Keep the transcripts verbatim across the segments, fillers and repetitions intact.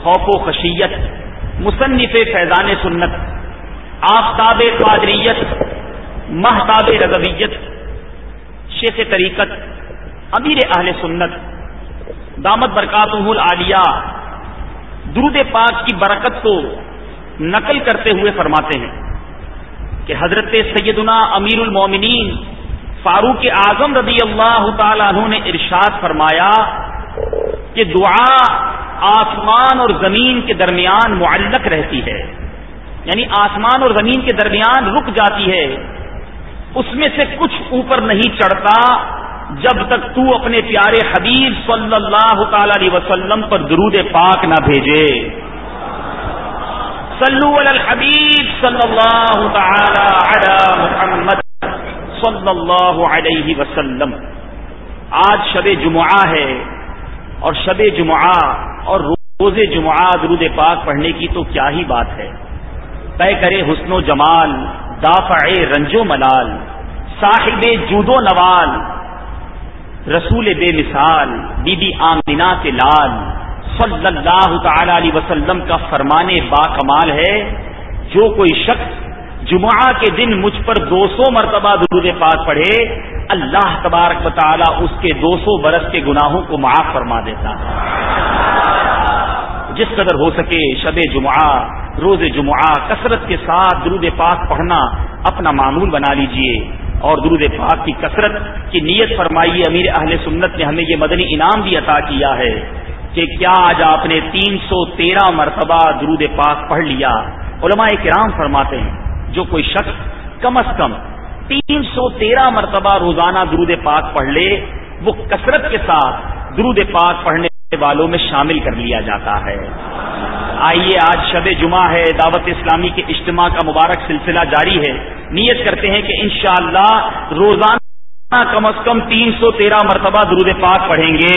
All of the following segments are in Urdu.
خوف و خشیت، مصنف فیضان سنت، آفتاب قادریت، مہتاب رضویت، شیخ طریقت، امیر اہل سنت دامت برکاتہ العالیہ درود پاک کی برکت کو نقل کرتے ہوئے فرماتے ہیں کہ حضرت سیدنا امیر المومنین فاروق اعظم رضی اللہ تعالی عنہ نے ارشاد فرمایا کہ دعا آسمان اور زمین کے درمیان معلق رہتی ہے، یعنی آسمان اور زمین کے درمیان رک جاتی ہے، اس میں سے کچھ اوپر نہیں چڑھتا جب تک تو اپنے پیارے حبیب صلی اللہ تعالی علیہ وسلم پر درود پاک نہ بھیجے۔ صلو علی الحبیب صلی اللہ تعالی علی محمد صلی اللہ علیہ وسلم۔ آج شب جمعہ ہے، اور شب جمعہ اور روز جمعہ درود پاک پڑھنے کی تو کیا ہی بات ہے۔ طے کرے حسن و جمال، دافع رنج و ملال، صاحب جود و نوال، رسول بے مثال، بی بی آمینہ کے لال صلی اللہ تعالی علیہ وسلم کا فرمان با کمال ہے، جو کوئی شخص جمعہ کے دن مجھ پر دو سو مرتبہ درود پاک پڑھے، اللہ تبارک و تعالی اس کے دو سو برس کے گناہوں کو معاف فرما دیتا ہے۔ جس قدر ہو سکے شب جمعہ، روز جمعہ کثرت کے ساتھ درود پاک پڑھنا اپنا معمول بنا لیجئے، اور درود پاک کی کثرت کی نیت فرمائیے۔ امیر اہل سنت نے ہمیں یہ مدنی انعام بھی عطا کیا ہے کہ کیا آج آپ نے تین سو تیرہ مرتبہ درود پاک پڑھ لیا؟ علماء کرام فرماتے ہیں جو کوئی شخص کم از کم تین سو تیرہ مرتبہ روزانہ درود پاک پڑھ لے، وہ کثرت کے ساتھ درود پاک پڑھنے والوں میں شامل کر لیا جاتا ہے۔ آئیے، آج شب جمعہ ہے، دعوت اسلامی کے اجتماع کا مبارک سلسلہ جاری ہے۔ نیت کرتے ہیں کہ انشاءاللہ روزانہ کم از کم تین سو تیرہ مرتبہ درود پاک پڑھیں گے۔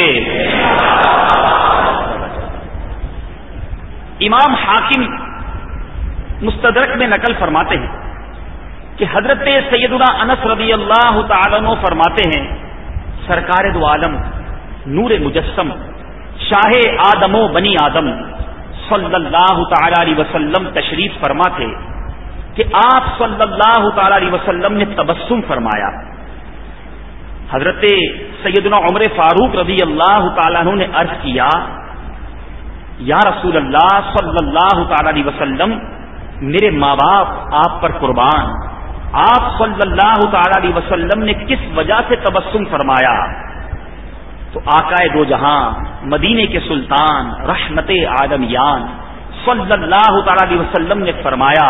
امام حاکم مستدرک میں نقل فرماتے ہیں کہ حضرت سیدنا انس رضی اللہ تعالیٰ عنہ فرماتے ہیں سرکار دو عالم نور مجسم شاہ آدم و بنی آدم صلی اللہ تعالی علیہ وسلم تشریف فرما تھے کہ آپ صلی اللہ تعالی علیہ وسلم نے تبسم فرمایا۔ حضرت سیدنا عمر فاروق رضی اللہ تعالیٰ عنہ نے عرض کیا، یا رسول اللہ صلی اللہ تعالی علیہ وسلم، میرے ماں باپ آپ پر قربان، آپ صلی اللہ تعالی علیہ وسلم نے کس وجہ سے تبسم فرمایا؟ تو آقا دو جہاں مدینے کے سلطان رحمت عالمیان صلی اللہ تعالی علیہ وسلم نے فرمایا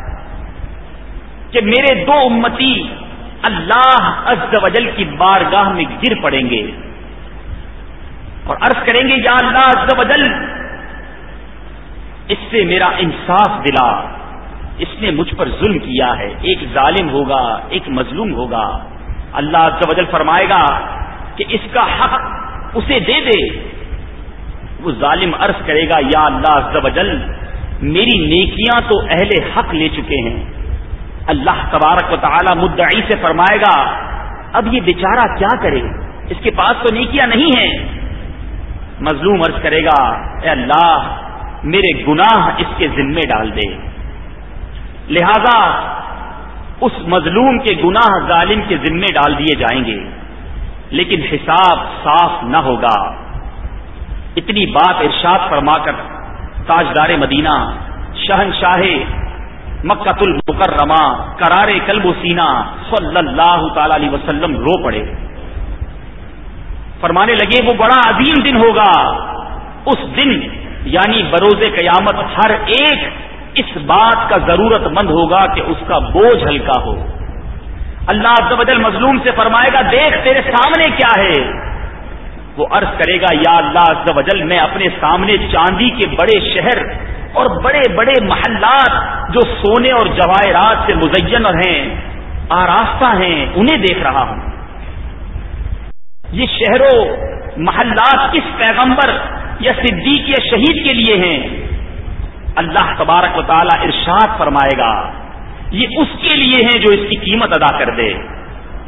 کہ میرے دو امتی اللہ عز و جل کی بارگاہ میں گر پڑیں گے اور عرض کریں گے، یا اللہ عز و جل، اس سے میرا انصاف دلا، اس نے مجھ پر ظلم کیا ہے، ایک ظالم ہوگا، ایک مظلوم ہوگا۔ اللہ عز و جل فرمائے گا کہ اس کا حق اسے دے دے۔ وہ ظالم عرض کرے گا، یا اللہ عز و جل، میری نیکیاں تو اہل حق لے چکے ہیں۔ اللہ تبارک و تعالی مدعی سے فرمائے گا، اب یہ بیچارہ کیا کرے، اس کے پاس تو نیکیاں نہیں ہیں۔ مظلوم عرض کرے گا، اے اللہ، میرے گناہ اس کے ذمے ڈال دے۔ لہذا اس مظلوم کے گناہ ظالم کے ذمے ڈال دیے جائیں گے، لیکن حساب صاف نہ ہوگا۔ اتنی بات ارشاد فرما کر تاجدار مدینہ شہنشاہ مکہ المکرمہ قرار قلب و سینہ صلی اللہ تعالی علیہ وسلم رو پڑے، فرمانے لگے وہ بڑا عظیم دن ہوگا۔ اس دن یعنی بروز قیامت ہر ایک اس بات کا ضرورت مند ہوگا کہ اس کا بوجھ ہلکا ہو۔ اللہ عز و جل مظلوم سے فرمائے گا، دیکھ تیرے سامنے کیا ہے؟ وہ عرض کرے گا، یا اللہ عز و جل، میں اپنے سامنے چاندی کے بڑے شہر اور بڑے بڑے محلات جو سونے اور جواہرات سے مزین ہیں، آراستہ ہیں، انہیں دیکھ رہا ہوں۔ یہ شہروں محلات کس پیغمبر یا صدیق یا شہید کے لیے ہیں؟ اللہ تبارک و تعالی ارشاد فرمائے گا، یہ اس کے لیے ہیں جو اس کی قیمت ادا کر دے۔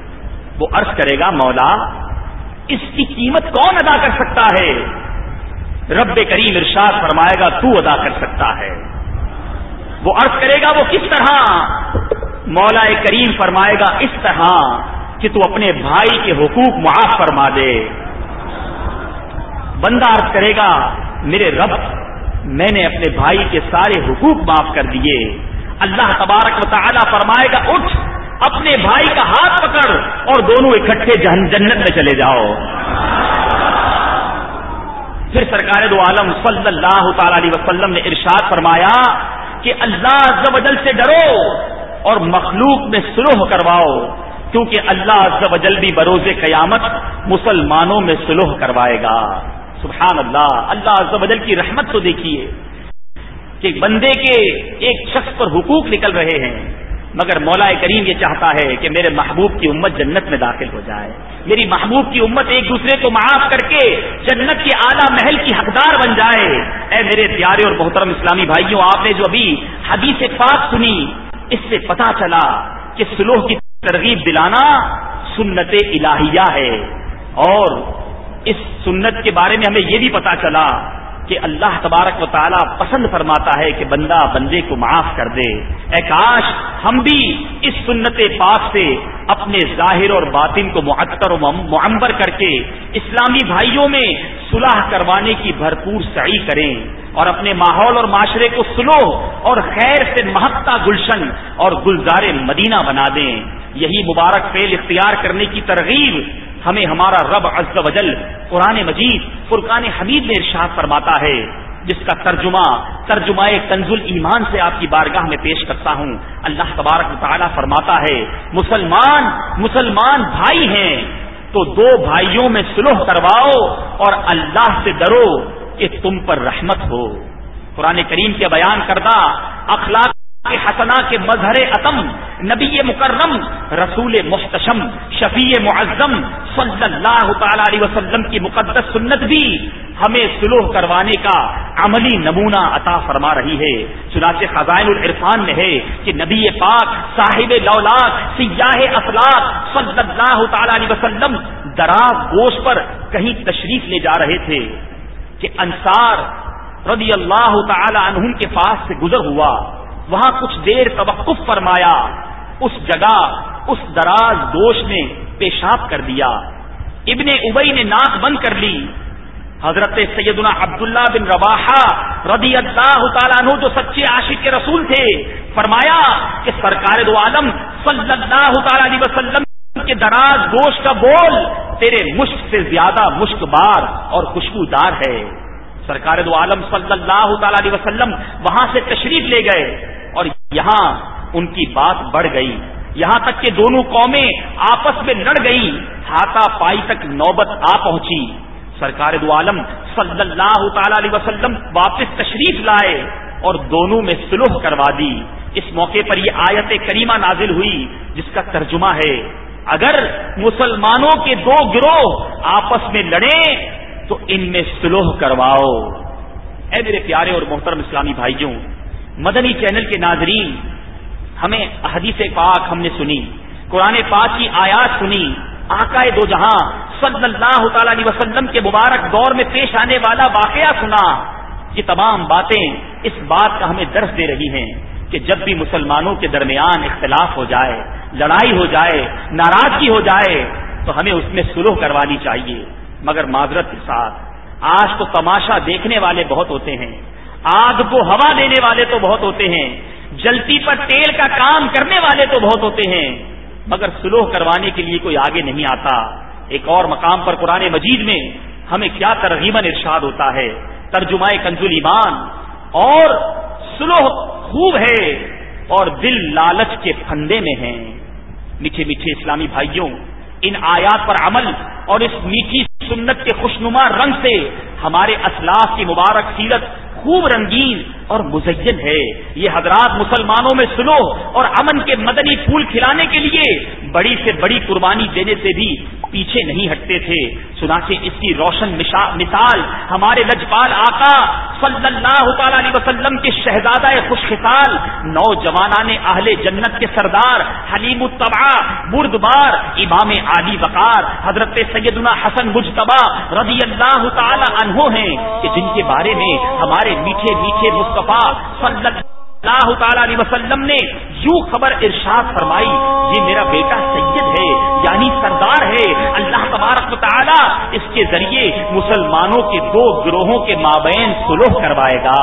وہ عرض کرے گا، مولا، اس کی قیمت کون ادا کر سکتا ہے؟ رب کریم ارشاد فرمائے گا تو ادا کر سکتا ہے. وہ عرض کرے گا وہ کس طرح؟ مولا کریم فرمائے گا اس طرح کہ تو اپنے بھائی کے حقوق معاف فرما دے. بندہ عرض کرے گا میرے رب میں نے اپنے بھائی کے سارے حقوق معاف کر دیے. اللہ تبارک و تعالی فرمائے گا اٹھ اپنے بھائی کا ہاتھ پکڑ اور دونوں اکٹھے جنت میں چلے جاؤ. پھر سرکار دو عالم صلی اللہ تعالی علیہ وسلم نے ارشاد فرمایا کہ اللہ عز و جل سے ڈرو اور مخلوق میں صلح کرواؤ، کیونکہ اللہ عز و جل بھی بروز قیامت مسلمانوں میں صلح کروائے گا. سبحان اللہ. اللہ عز و جل کی رحمت تو دیکھیے کہ بندے کے ایک شخص پر حقوق نکل رہے ہیں، مگر مولا کریم یہ چاہتا ہے کہ میرے محبوب کی امت جنت میں داخل ہو جائے. میری محبوب کی امت ایک دوسرے کو معاف کر کے جنت کے اعلیٰ محل کی حقدار بن جائے. اے میرے پیارے اور محترم اسلامی بھائیوں، آپ نے جو ابھی حدیث پاک سنی اس سے پتا چلا کہ صلح کی ترغیب دلانا سنت الہیہ ہے، اور اس سنت کے بارے میں ہمیں یہ بھی پتا چلا کہ اللہ تبارک و تعالیٰ پسند فرماتا ہے کہ بندہ بندے کو معاف کر دے. اے کاش ہم بھی اس سنت پاک سے اپنے ظاہر اور باطن کو معطر و معمر کر کے اسلامی بھائیوں میں صلح کروانے کی بھرپور سعی کریں اور اپنے ماحول اور معاشرے کو صلح اور خیر سے مہکتا گلشن اور گلزار مدینہ بنا دیں. یہی مبارک فعل اختیار کرنے کی ترغیب ہمیں ہمارا رب عز و جل قرآن مجید فرقان حمید میں ارشاد فرماتا ہے، جس کا ترجمہ ترجمہ کنز الایمان سے آپ کی بارگاہ میں پیش کرتا ہوں. اللہ تبارک و تعالیٰ فرماتا ہے مسلمان مسلمان بھائی ہیں تو دو بھائیوں میں صلح کرواؤ اور اللہ سے ڈرو کہ تم پر رحمت ہو. قرآن کریم کے بیان کردہ اخلاق کے حسنہ کے مظہر اتم نبی مکرم رسول محتشم شفیع معظم صلی اللہ تعالی علیہ وسلم کی مقدس سنت بھی ہمیں صلح کروانے کا عملی نمونہ عطا فرما رہی ہے. چنانچہ خزائن العرفان میں ہے کہ نبی پاک صاحب لولاک سیاہ افلاک صلی اللہ تعالی علیہ وسلم دراز گوش پر کہیں تشریف لے جا رہے تھے کہ انصار رضی اللہ تعالی عنہم کے پاس سے گزر ہوا. وہاں کچھ دیر توقف فرمایا، اس جگہ اس دراز گوش نے پیشاب کر دیا. ابن ابی نے ناک بند کر لی. حضرت سیدنا عبداللہ بن رواحہ رضی اللہ تعالیٰ عنہ جو سچے عاشق کے رسول تھے فرمایا کہ سرکار دو عالم صلی اللہ تعالی علیہ وسلم کے دراز گوش کا بول تیرے مشک سے زیادہ مشک بار اور خوشبودار ہے. سرکار دو عالم صلی اللہ تعالی علیہ وسلم وہاں سے تشریف لے گئے اور یہاں ان کی بات بڑھ گئی، یہاں تک کہ دونوں قومیں آپس میں لڑ گئی. ہاتھا پائی تک نوبت آ پہنچی. سرکار دو عالم صلی اللہ تعالی علیہ وسلم واپس تشریف لائے اور دونوں میں صلح کروا دی. اس موقع پر یہ آیت کریمہ نازل ہوئی جس کا ترجمہ ہے اگر مسلمانوں کے دو گروہ آپس میں لڑیں تو ان میں صلح کرواؤ. اے میرے پیارے اور محترم اسلامی بھائیوں، مدنی چینل کے ناظرین، ہمیں حدیث پاک ہم نے سنی، قرآن پاک کی آیات سنی، آقا دو جہاں صلی اللہ تعالی علیہ وسلم کے مبارک دور میں پیش آنے والا واقعہ سنا. یہ تمام باتیں اس بات کا ہمیں درس دے رہی ہیں کہ جب بھی مسلمانوں کے درمیان اختلاف ہو جائے، لڑائی ہو جائے، ناراضگی ہو جائے تو ہمیں اس میں صلح کروانی چاہیے. مگر معذرت کے ساتھ آج تو تماشا دیکھنے والے بہت ہوتے ہیں، آگ کو ہوا دینے والے تو بہت ہوتے ہیں، جلتی پر تیل کا کام کرنے والے تو بہت ہوتے ہیں، مگر صلح کروانے کے لیے کوئی آگے نہیں آتا. ایک اور مقام پر قرآن مجید میں ہمیں کیا ترغیباً ارشاد ہوتا ہے، ترجمہ کنز الایمان، اور صلح خوب ہے اور دل لالچ کے پھندے میں ہیں. میٹھے میٹھے اسلامی بھائیوں، ان آیات پر عمل اور اس میٹھی سنت کے خوشنما رنگ سے ہمارے اسلاف کی مبارک سیرت خوب رنگین اور مزین ہے. یہ حضرات مسلمانوں میں صلح اور امن کے مدنی پھول کھلانے کے لیے بڑی سے بڑی قربانی دینے سے بھی پیچھے نہیں ہٹتے تھے. چنانچہ اس کی روشن مثال ہمارے لجپال آقا صلی اللہ تعالی علیہ وسلم کے شہزادہ خوش خصال نوجوانان اہل جنت کے سردار حلیم الطبع بردبار امام عالی وقار حضرت سیدنا حسن مجتبی رضی اللہ تعالی عنہ ہیں کہ جن کے بارے میں ہمارے میٹھے میٹھے مصطفیٰ صلی اللہ تعالی علیہ وسلم نے یوں خبر ارشاد فرمائی، یہ میرا بیٹا سید ہے یعنی سردار ہے، اللہ تبارک و تعالی اس کے ذریعے مسلمانوں کے دو گروہوں کے مابین صلح کروائے گا.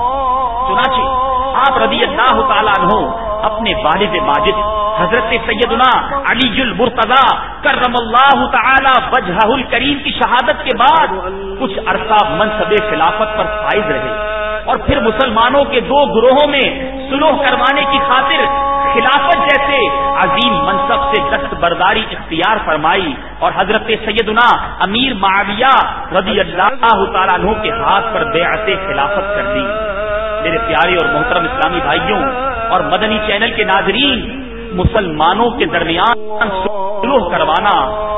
چنانچہ آپ رضی اللہ تعالی عنہ اپنے والد ماجد حضرت سیدنا علی المرتضی کرم اللہ تعالی وجہہ الکریم کی شہادت کے بعد کچھ عرصہ منصب خلافت پر فائز رہے اور پھر مسلمانوں کے دو گروہوں میں صلح کروانے کی خاطر خلافت جیسے عظیم منصب سے دستبرداری اختیار فرمائی اور حضرت سیدنا امیر معاویہ رضی اللہ تعالیٰ عنہ کے ہاتھ پر بیعت خلافت کر دی. میرے پیارے اور محترم اسلامی بھائیوں اور مدنی چینل کے ناظرین، مسلمانوں کے درمیان صلح کروانا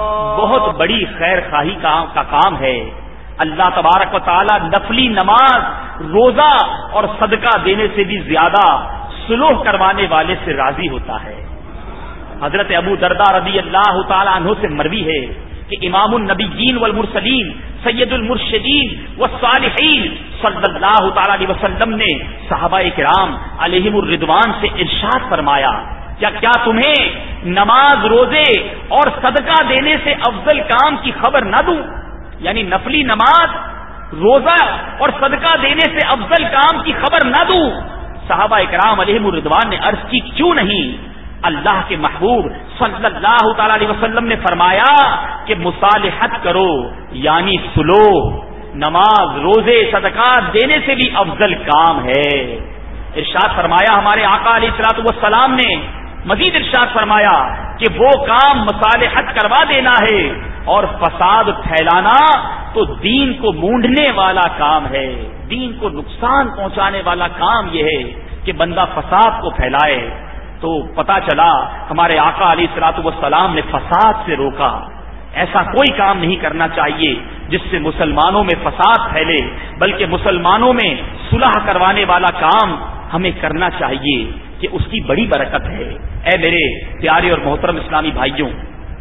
بہت بڑی خیر خواہی کا کام ہے. اللہ تبارک و تعالی نفلی نماز، روزہ اور صدقہ دینے سے بھی زیادہ صلح کروانے والے سے راضی ہوتا ہے. حضرت ابو درداء رضی اللہ تعالی عنہ سے مروی ہے کہ امام النبیین والمرسلین سید المرشدین والصالحین صلی اللہ تعالی علیہ وسلم نے صحابہ کرام علیہم الرضوان سے ارشاد فرمایا، کیا کیا تمہیں نماز، روزے اور صدقہ دینے سے افضل کام کی خبر نہ دوں؟ یعنی نفلی نماز، روزہ اور صدقہ دینے سے افضل کام کی خبر نہ دوں؟ صحابہ اکرام علیہم الرضوان نے عرض کی، کیوں نہیں؟ اللہ کے محبوب صلی اللہ تعالی علیہ وسلم نے فرمایا کہ مصالحت کرو یعنی صلح، نماز، روزے، صدقات دینے سے بھی افضل کام ہے. ارشاد فرمایا ہمارے آقا علیہ الصلوۃ والسلام نے، مزید ارشاد فرمایا کہ وہ کام مصالحت کروا دینا ہے اور فساد پھیلانا تو دین کو مونڈنے والا کام ہے، دین کو نقصان پہنچانے والا کام یہ ہے کہ بندہ فساد کو پھیلائے. تو پتا چلا ہمارے آقا علیہ الصلوۃ والسلام نے فساد سے روکا. ایسا کوئی کام نہیں کرنا چاہیے جس سے مسلمانوں میں فساد پھیلے، بلکہ مسلمانوں میں صلح کروانے والا کام ہمیں کرنا چاہیے کہ اس کی بڑی برکت ہے. اے میرے پیارے اور محترم اسلامی بھائیوں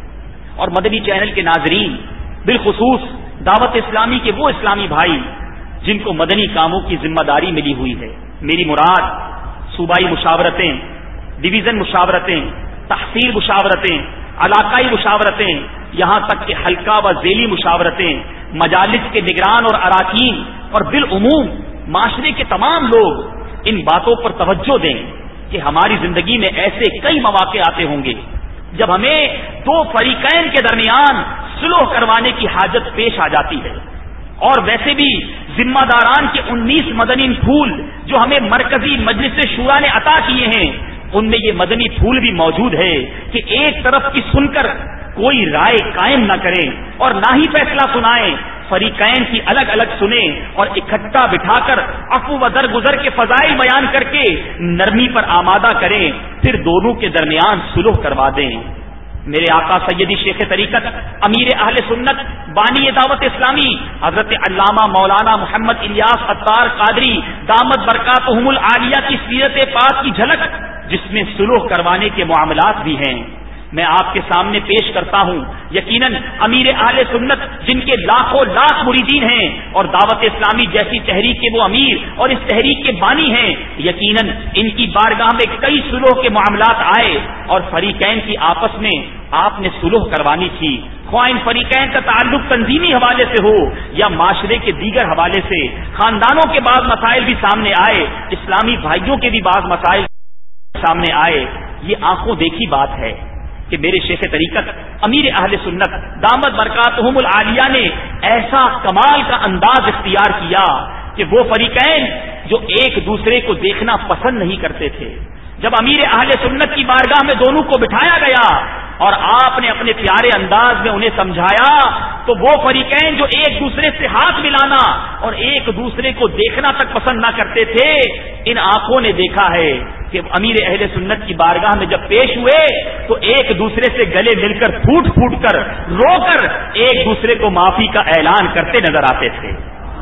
اور مدنی چینل کے ناظرین، بالخصوص دعوت اسلامی کے وہ اسلامی بھائی جن کو مدنی کاموں کی ذمہ داری ملی ہوئی ہے، میری مراد صوبائی مشاورتیں، ڈویژن مشاورتیں، تحصیل مشاورتیں، علاقائی مشاورتیں، یہاں تک کہ حلقہ و ذیلی مشاورتیں، مجالس کے نگران اور اراکین اور بالعموم معاشرے کے تمام لوگ ان باتوں پر توجہ دیں کہ ہماری زندگی میں ایسے کئی مواقع آتے ہوں گے جب ہمیں دو فریقین کے درمیان صلح کروانے کی حاجت پیش آ جاتی ہے. اور ویسے بھی ذمہ داران کے انیس مدنی پھول جو ہمیں مرکزی مجلس شورا نے عطا کیے ہیں، ان میں یہ مدنی پھول بھی موجود ہے کہ ایک طرف کی سن کر کوئی رائے قائم نہ کریں اور نہ ہی فیصلہ سنائیں، فریقین کی الگ الگ سنیں اور اکٹھا بٹھا کر عفو و درگزر کے فضائل بیان کر کے نرمی پر آمادہ کریں، پھر دونوں کے درمیان صلح کروا دیں. میرے آقا سیدی شیخ طریقت امیر اہل سنت بانی دعوت اسلامی حضرت علامہ مولانا محمد الیاس عطار قادری دامت برکاتہم العالیہ کی سیرت پاک کی جھلک، جس میں صلح کروانے کے معاملات بھی ہیں، میں آپ کے سامنے پیش کرتا ہوں. یقیناً امیر اہل سنت جن کے لاکھوں لاکھ مریدین ہیں اور دعوت اسلامی جیسی تحریک کے وہ امیر اور اس تحریک کے بانی ہیں، یقیناً ان کی بارگاہ میں کئی صلح کے معاملات آئے اور فریقین کی آپس میں آپ نے صلح کروانی تھی. خواہ ان فریقین کا تعلق تنظیمی حوالے سے ہو یا معاشرے کے دیگر حوالے سے، خاندانوں کے بعض مسائل بھی سامنے آئے، اسلامی بھائیوں کے بھی بعض مسائل سامنے آئے. یہ آنکھوں دیکھی بات ہے کہ میرے شیخ طریقت امیر اہل سنت دامت برکاتہم العالیہ نے ایسا کمال کا انداز اختیار کیا کہ وہ فریقین جو ایک دوسرے کو دیکھنا پسند نہیں کرتے تھے، جب امیر اہل سنت کی بارگاہ میں دونوں کو بٹھایا گیا اور آپ نے اپنے پیارے انداز میں انہیں سمجھایا، تو وہ فریقین جو ایک دوسرے سے ہاتھ ملانا اور ایک دوسرے کو دیکھنا تک پسند نہ کرتے تھے، ان آنکھوں نے دیکھا ہے کہ امیر اہل سنت کی بارگاہ میں جب پیش ہوئے تو ایک دوسرے سے گلے مل کر پھوٹ پھوٹ کر رو کر ایک دوسرے کو معافی کا اعلان کرتے نظر آتے تھے.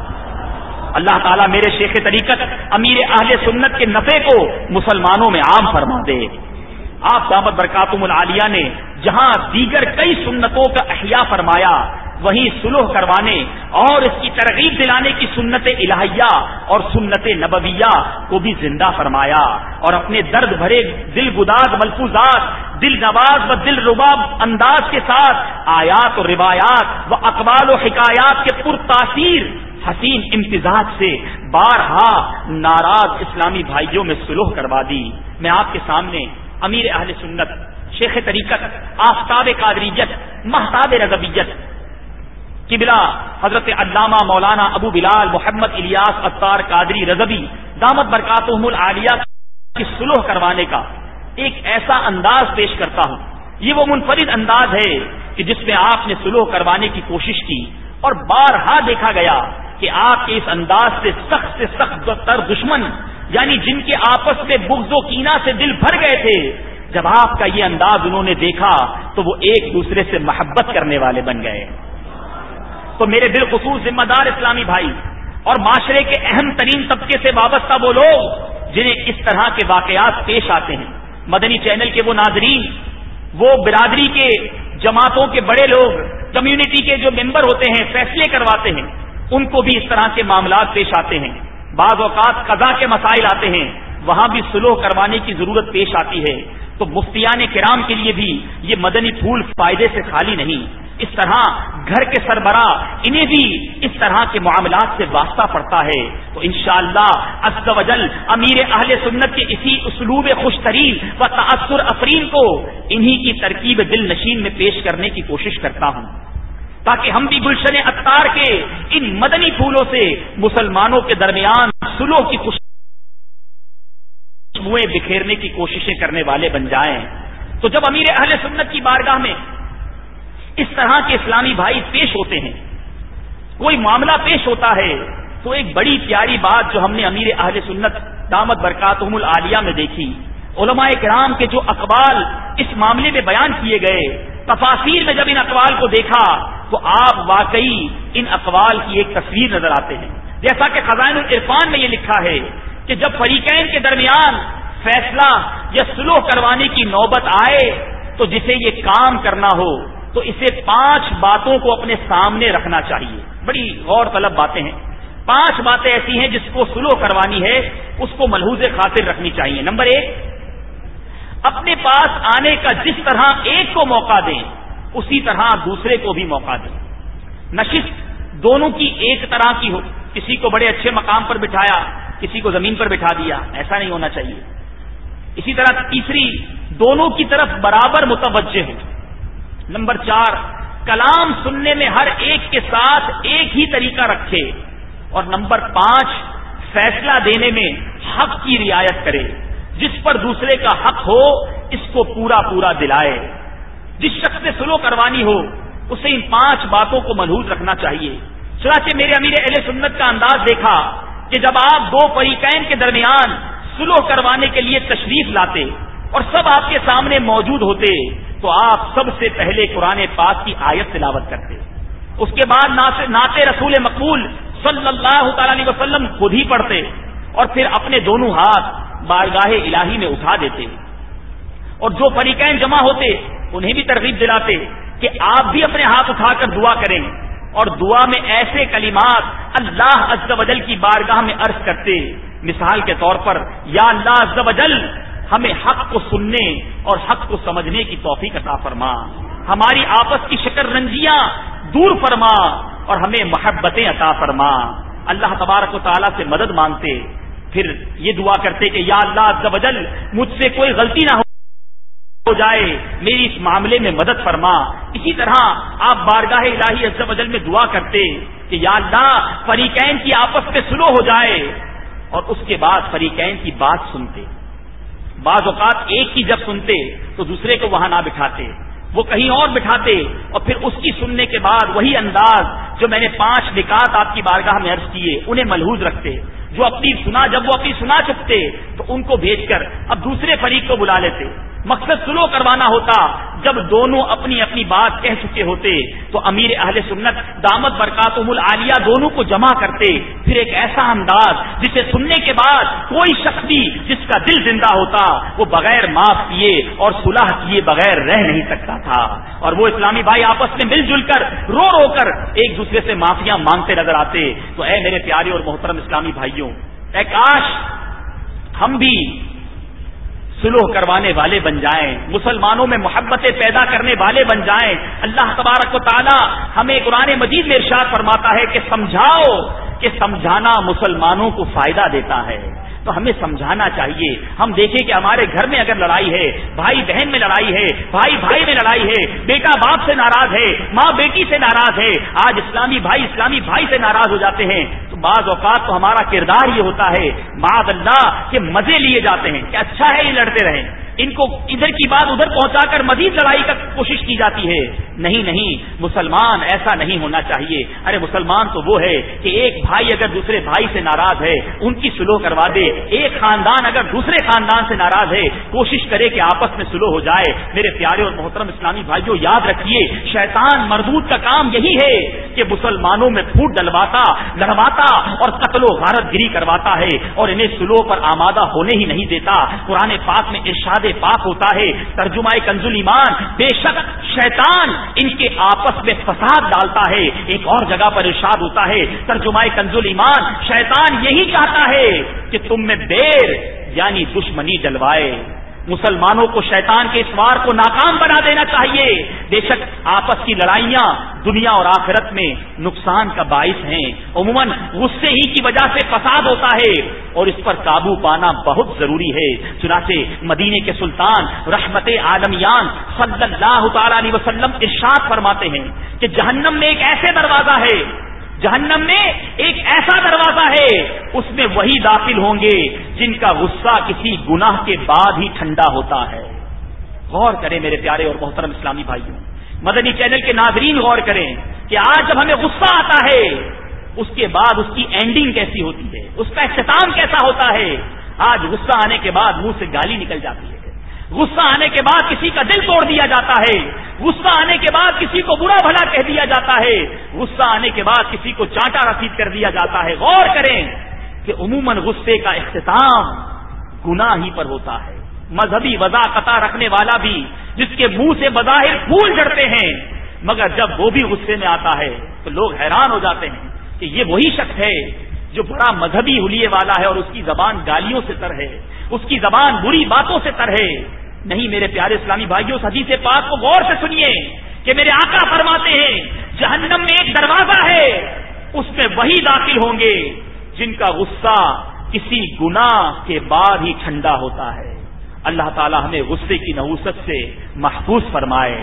اللہ تعالیٰ میرے شیخ طریقت امیر اہل سنت کے نفع کو مسلمانوں میں عام فرما دے. آپ دامت برکاتہم العالیہ نے جہاں دیگر کئی سنتوں کا احیاء فرمایا وہیں صلح کروانے اور اس کی ترغیب دلانے کی سنت الہیہ اور سنت نبویہ کو بھی زندہ فرمایا اور اپنے درد بھرے دل گداز ملفوظات دل نواز و دل رباب انداز کے ساتھ آیات و روایات و اقوال و حکایات کے پرتاثیر حسین امتزاج سے بارہا ناراض اسلامی بھائیوں میں صلح کروا دی. میں آپ کے سامنے امیر اہل سنت شیخ طریقت آفتاب قادریت مہتاب رضویت قبلہ حضرت علامہ مولانا ابو بلال محمد الیاس عطار قادری رضوی دامت برکاتہم العالیہ کی صلح کروانے کا ایک ایسا انداز پیش کرتا ہوں. یہ وہ منفرد انداز ہے کہ جس میں آپ نے صلح کروانے کی کوشش کی اور بارہا دیکھا گیا کہ آپ کے اس انداز سے سخت سے سخت تر دشمن یعنی جن کے آپس میں بغض و کینہ سے دل بھر گئے تھے جب آپ کا یہ انداز انہوں نے دیکھا تو وہ ایک دوسرے سے محبت کرنے والے بن گئے. تو میرے بالخصوص ذمہ دار اسلامی بھائی اور معاشرے کے اہم ترین طبقے سے وابستہ وہ لوگ جنہیں اس طرح کے واقعات پیش آتے ہیں، مدنی چینل کے وہ ناظرین، وہ برادری کے جماعتوں کے بڑے لوگ، کمیونٹی کے جو ممبر ہوتے ہیں فیصلے کرواتے ہیں، ان کو بھی اس طرح کے معاملات پیش آتے ہیں. بعض اوقات قضا کے مسائل آتے ہیں، وہاں بھی صلح کروانے کی ضرورت پیش آتی ہے. تو مفتیان کرام کے لیے بھی یہ مدنی پھول فائدے سے خالی نہیں. اس طرح گھر کے سربراہ انہیں بھی اس طرح کے معاملات سے واسطہ پڑتا ہے. تو انشاءاللہ عز و جل امیر اہل سنت کے اسی اسلوب خوش ترین و تاثر افرین کو انہی کی ترکیب دل نشین میں پیش کرنے کی کوشش کرتا ہوں تاکہ ہم بھی گلشن عطار کے ان مدنی پھولوں سے مسلمانوں کے درمیان صلح کی خوشبوئیں بکھیرنے کی کوششیں کرنے والے بن جائیں. تو جب امیر اہل سنت کی بارگاہ میں اس طرح کے اسلامی بھائی پیش ہوتے ہیں، کوئی معاملہ پیش ہوتا ہے، تو ایک بڑی پیاری بات جو ہم نے امیر اہل سنت دامت برکاتہم العالیہ میں دیکھی، علماء کرام کے جو اقوال اس معاملے میں بیان کیے گئے، تفاسیر میں جب ان اقوال کو دیکھا تو آپ واقعی ان اقوال کی ایک تصویر نظر آتے ہیں. جیسا کہ خزائن العرفان میں یہ لکھا ہے کہ جب فریقین کے درمیان فیصلہ یا صلح کروانے کی نوبت آئے تو جسے یہ کام کرنا ہو تو اسے پانچ باتوں کو اپنے سامنے رکھنا چاہیے. بڑی غور طلب باتیں ہیں. پانچ باتیں ایسی ہیں جس کو صلح کروانی ہے اس کو ملحوظ خاطر رکھنی چاہیے. نمبر ایک، اپنے پاس آنے کا جس طرح ایک کو موقع دیں اسی طرح دوسرے کو بھی موقع دیں. نشست دونوں کی ایک طرح کی ہو، کسی کو بڑے اچھے مقام پر بٹھایا کسی کو زمین پر بٹھا دیا، ایسا نہیں ہونا چاہیے. اسی طرح تیسری، دونوں کی طرف برابر متوجہ ہو. نمبر چار، کلام سننے میں ہر ایک کے ساتھ ایک ہی طریقہ رکھے. اور نمبر پانچ، فیصلہ دینے میں حق کی رعایت کرے. جس پر دوسرے کا حق ہو اس کو پورا پورا دلائے. جس شخص سے صلح کروانی ہو اسے ان پانچ باتوں کو ملحوظ رکھنا چاہیے. چنانچہ میرے امیر اہل سنت کا انداز دیکھا کہ جب آپ دو فریقین کے درمیان صلح کروانے کے لیے تشریف لاتے اور سب آپ کے سامنے موجود ہوتے تو آپ سب سے پہلے قرآن پاک کی آیت تلاوت کرتے. اس کے بعد نعت رسول مقبول صلی اللہ تعالی علیہ وسلم خود ہی پڑھتے اور پھر اپنے دونوں ہاتھ بارگاہ الہی میں اٹھا دیتے. اور جو فریقین جمع ہوتے انہیں بھی ترغیب دلاتے کہ آپ بھی اپنے ہاتھ اٹھا کر دعا کریں اور دعا میں ایسے کلمات اللہ عز و جل کی بارگاہ میں عرض کرتے. مثال کے طور پر، یا اللہ عز و جل ہمیں حق کو سننے اور حق کو سمجھنے کی توفیق عطا فرما، ہماری آپس کی شکر رنجیاں دور فرما اور ہمیں محبتیں عطا فرما. اللہ تبارک و تعالیٰ سے مدد مانگتے. پھر یہ دعا کرتے کہ یا اللہ عز و جل مجھ سے کوئی غلطی نہ ہو جائے، میری اس معاملے میں مدد فرما. اسی طرح آپ بارگاہ الہی عز و جل میں دعا کرتے کہ یا اللہ فریقین کی آپس میں صلح ہو جائے اور اس کے بعد فریقین کی بات سنتے. بعض اوقات ایک کی جب سنتے تو دوسرے کو وہاں نہ بٹھاتے، وہ کہیں اور بٹھاتے اور پھر اس کی سننے کے بعد وہی انداز جو میں نے پانچ نکات آپ کی بارگاہ میں عرض کیے انہیں ملحوظ رکھتے، جو اپنی سنا جب وہ اپنی سنا چکتے تو ان کو بھیج کر اب دوسرے فریق کو بلا لیتے. مقصد سلو کروانا ہوتا. جب دونوں اپنی اپنی بات کہہ چکے ہوتے تو امیر اہل سنت دامت برکاتہم العالیہ دونوں کو جمع کرتے، پھر ایک ایسا انداز جسے سننے کے بعد کوئی شخص بھی جس کا دل زندہ ہوتا وہ بغیر معاف کیے اور صلح کیے بغیر رہ نہیں سکتا تھا. اور وہ اسلامی بھائی آپس میں مل جل کر رو رو کر ایک دوسرے سے معافیاں مانگتے نظر آتے. تو اے میرے پیارے اور محترم اسلامی بھائیوں، اے کاش ہم بھی سلوح کروانے والے بن جائیں، مسلمانوں میں محبتیں پیدا کرنے والے بن جائیں. اللہ تبارک و تعالی ہمیں قرآن مجید میں ارشاد فرماتا ہے کہ سمجھاؤ، کہ سمجھانا مسلمانوں کو فائدہ دیتا ہے. تو ہمیں سمجھانا چاہیے. ہم دیکھیں کہ ہمارے گھر میں اگر لڑائی ہے، بھائی بہن میں لڑائی ہے، بھائی بھائی میں لڑائی ہے، بیٹا باپ سے ناراض ہے، ماں بیٹی سے ناراض ہے، آج اسلامی بھائی اسلامی بھائی سے ناراض ہو جاتے ہیں تو بعض اوقات تو ہمارا کردار یہ ہوتا ہے معاذ اللہ کہ مزے لیے جاتے ہیں کہ اچھا ہے یہ لڑتے رہیں، ان کو ادھر کی بات ادھر پہنچا کر مزید لڑائی کا کوشش کی جاتی ہے. نہیں نہیں، مسلمان ایسا نہیں ہونا چاہیے. ارے مسلمان تو وہ ہے کہ ایک بھائی اگر دوسرے بھائی سے ناراض ہے ان کی سلوح کروا دے، ایک خاندان اگر دوسرے خاندان سے ناراض ہے کوشش کرے کہ آپس میں سلوح ہو جائے. میرے پیارے اور محترم اسلامی بھائیوں، یاد رکھیے شیطان مردود کا کام یہی ہے کہ مسلمانوں میں پھوٹ ڈلواتا، لڑواتا اور قتل و غارت گری کرواتا ہے اور انہیں سلوح پر آمادہ ہونے ہی نہیں دیتا. قرآن پاک میں ارشاد پاک ہوتا ہے ترجمہ کنز ایمان، بے شک شیطان ان کے آپس میں فساد ڈالتا ہے. ایک اور جگہ پر ارشاد ہوتا ہے ترجمہ کنز ایمان، شیطان یہی چاہتا ہے کہ تم میں بیر یعنی دشمنی ڈلوائے. مسلمانوں کو شیطان کے اس وار کو ناکام بنا دینا چاہیے. بے شک آپس کی لڑائیاں دنیا اور آخرت میں نقصان کا باعث ہیں. عموماً غصے ہی کی وجہ سے فساد ہوتا ہے اور اس پر قابو پانا بہت ضروری ہے. چنانچہ مدینے کے سلطان رحمت عالمیان صلی اللہ تعالی علیہ وسلم ارشاد فرماتے ہیں کہ جہنم میں ایک ایسے دروازہ ہے، جہنم میں ایک ایسا دروازہ ہے اس میں وہی داخل ہوں گے جن کا غصہ کسی گناہ کے بعد ہی ٹھنڈا ہوتا ہے. غور کریں میرے پیارے اور محترم اسلامی بھائیوں، مدنی چینل کے ناظرین غور کریں کہ آج جب ہمیں غصہ آتا ہے اس کے بعد اس کی اینڈنگ کیسی ہوتی ہے، اس کا اختتام کیسا ہوتا ہے. آج غصہ آنے کے بعد منہ سے گالی نکل جاتی ہے، غصہ آنے کے بعد کسی کا دل توڑ دیا جاتا ہے، غصہ آنے کے بعد کسی کو برا بھلا کہہ دیا جاتا ہے، غصہ آنے کے بعد کسی کو چانٹا رسید کر دیا جاتا ہے. غور کریں کہ عموماً غصے کا اختتام گناہ ہی پر ہوتا ہے. مذہبی وضاحت رکھنے والا بھی جس کے منہ سے بظاہر پھول جھڑتے ہیں مگر جب وہ بھی غصے میں آتا ہے تو لوگ حیران ہو جاتے ہیں کہ یہ وہی شخص ہے جو بڑا مذہبی حلیے والا ہے اور اس کی زبان گالیوں سے تر ہے، اس کی زبان بری باتوں سے تر ہے. نہیں میرے پیارے اسلامی بھائیوں، اس حدیث پاک کو غور سے سنیے کہ میرے آقا فرماتے ہیں جہنم میں ایک دروازہ ہے اس میں وہی داخل ہوں گے جن کا غصہ کسی گناہ کے بعد ہی ٹھنڈا ہوتا ہے. اللہ تعالی ہمیں غصے کی نحوست سے محفوظ فرمائے.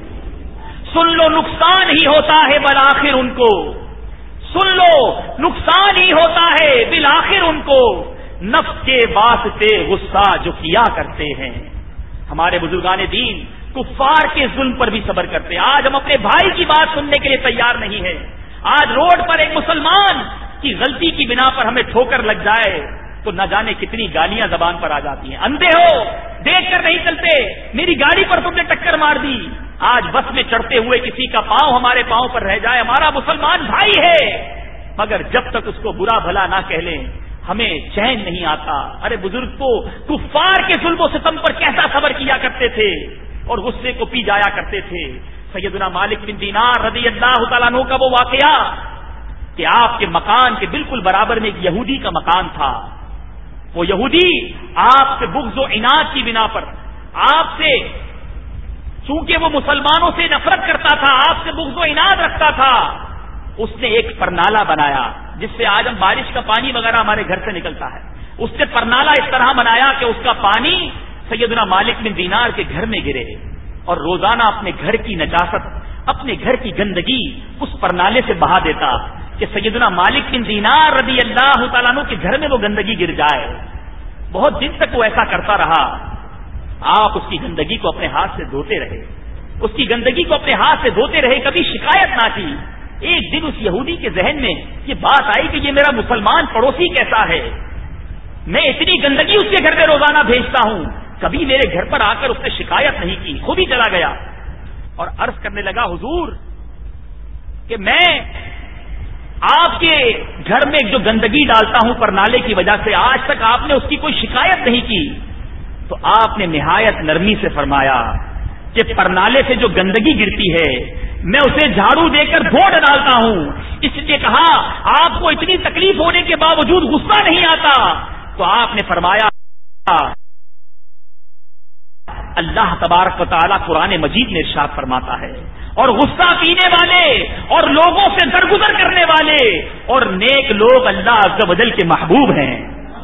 سن لو نقصان ہی ہوتا ہے بالآخر ان کو، سن لو نقصان ہی ہوتا ہے بالآخر ان کو، نفس کے واسطے غصہ جو کیا کرتے ہیں. ہمارے بزرگان دین کفار کے ظلم پر بھی صبر کرتے ہیں. آج ہم اپنے بھائی کی بات سننے کے لیے تیار نہیں ہیں. آج روڈ پر ایک مسلمان کی غلطی کی بنا پر ہمیں ٹھوکر لگ جائے تو نہ جانے کتنی گالیاں زبان پر آ جاتی ہیں. اندھے ہو، دیکھ کر نہیں چلتے، میری گاڑی پر تم نے ٹکر مار دی. آج بس میں چڑھتے ہوئے کسی کا پاؤں ہمارے پاؤں پر رہ جائے، ہمارا مسلمان بھائی ہے مگر جب تک اس کو برا بھلا نہ کہہ لیں ہمیں چین نہیں آتا. ارے بزرگ تو کفار کے ظلم و ستم پر کیسا صبر کیا کرتے تھے اور غصے کو پی جایا کرتے تھے. سیدنا مالک بن دینار رضی اللہ تعالیٰ عنہ کا وہ واقعہ کہ آپ کے مکان کے بالکل برابر میں ایک یہودی کا مکان تھا. وہ یہودی آپ سے بغض و عناد کی بنا پر، آپ سے چونکہ وہ مسلمانوں سے نفرت کرتا تھا، آپ سے بغض و عناد رکھتا تھا، اس نے ایک پرنالہ بنایا جس سے آج ہم بارش کا پانی وغیرہ ہمارے گھر سے نکلتا ہے. اس نے پرنالہ اس طرح بنایا کہ اس کا پانی سیدنا مالک بن دینار کے گھر میں گرے اور روزانہ اپنے گھر کی نجاست، اپنے گھر کی گندگی اس پرنالے سے بہا دیتا کہ سیدنا مالک بن دینار رضی اللہ تعالیٰ عنہ کے گھر میں وہ گندگی گر جائے. بہت دن تک وہ ایسا کرتا رہا. آپ اس کی گندگی کو اپنے ہاتھ سے دھوتے رہے، اس کی گندگی کو اپنے ہاتھ سے دھوتے رہے، کبھی شکایت نہ کی. ایک دن اس یہودی کے ذہن میں یہ بات آئی کہ یہ میرا مسلمان پڑوسی کیسا ہے، میں اتنی گندگی اس کے گھر میں روزانہ بھیجتا ہوں، کبھی میرے گھر پر آ کر اس نے شکایت نہیں کی، خود ہی چلا گیا اور عرض کرنے لگا حضور کہ میں آپ کے گھر میں جو گندگی ڈالتا ہوں پرنالے کی وجہ سے، آج تک آپ نے اس کی کوئی شکایت نہیں کی۔ تو آپ نے نہایت نرمی سے فرمایا کہ پرنالے سے جو گندگی گرتی ہے میں اسے جھاڑو دے کر دھو ڈالتا ہوں، اس لیے کہا آپ کو اتنی تکلیف ہونے کے باوجود غصہ نہیں آتا؟ تو آپ نے فرمایا اللہ تبارک و تعالیٰ قرآن مجید میں ارشاد فرماتا ہے، اور غصہ پینے والے اور لوگوں سے درگزر کرنے والے اور نیک لوگ اللہ عز و جل کے محبوب ہیں۔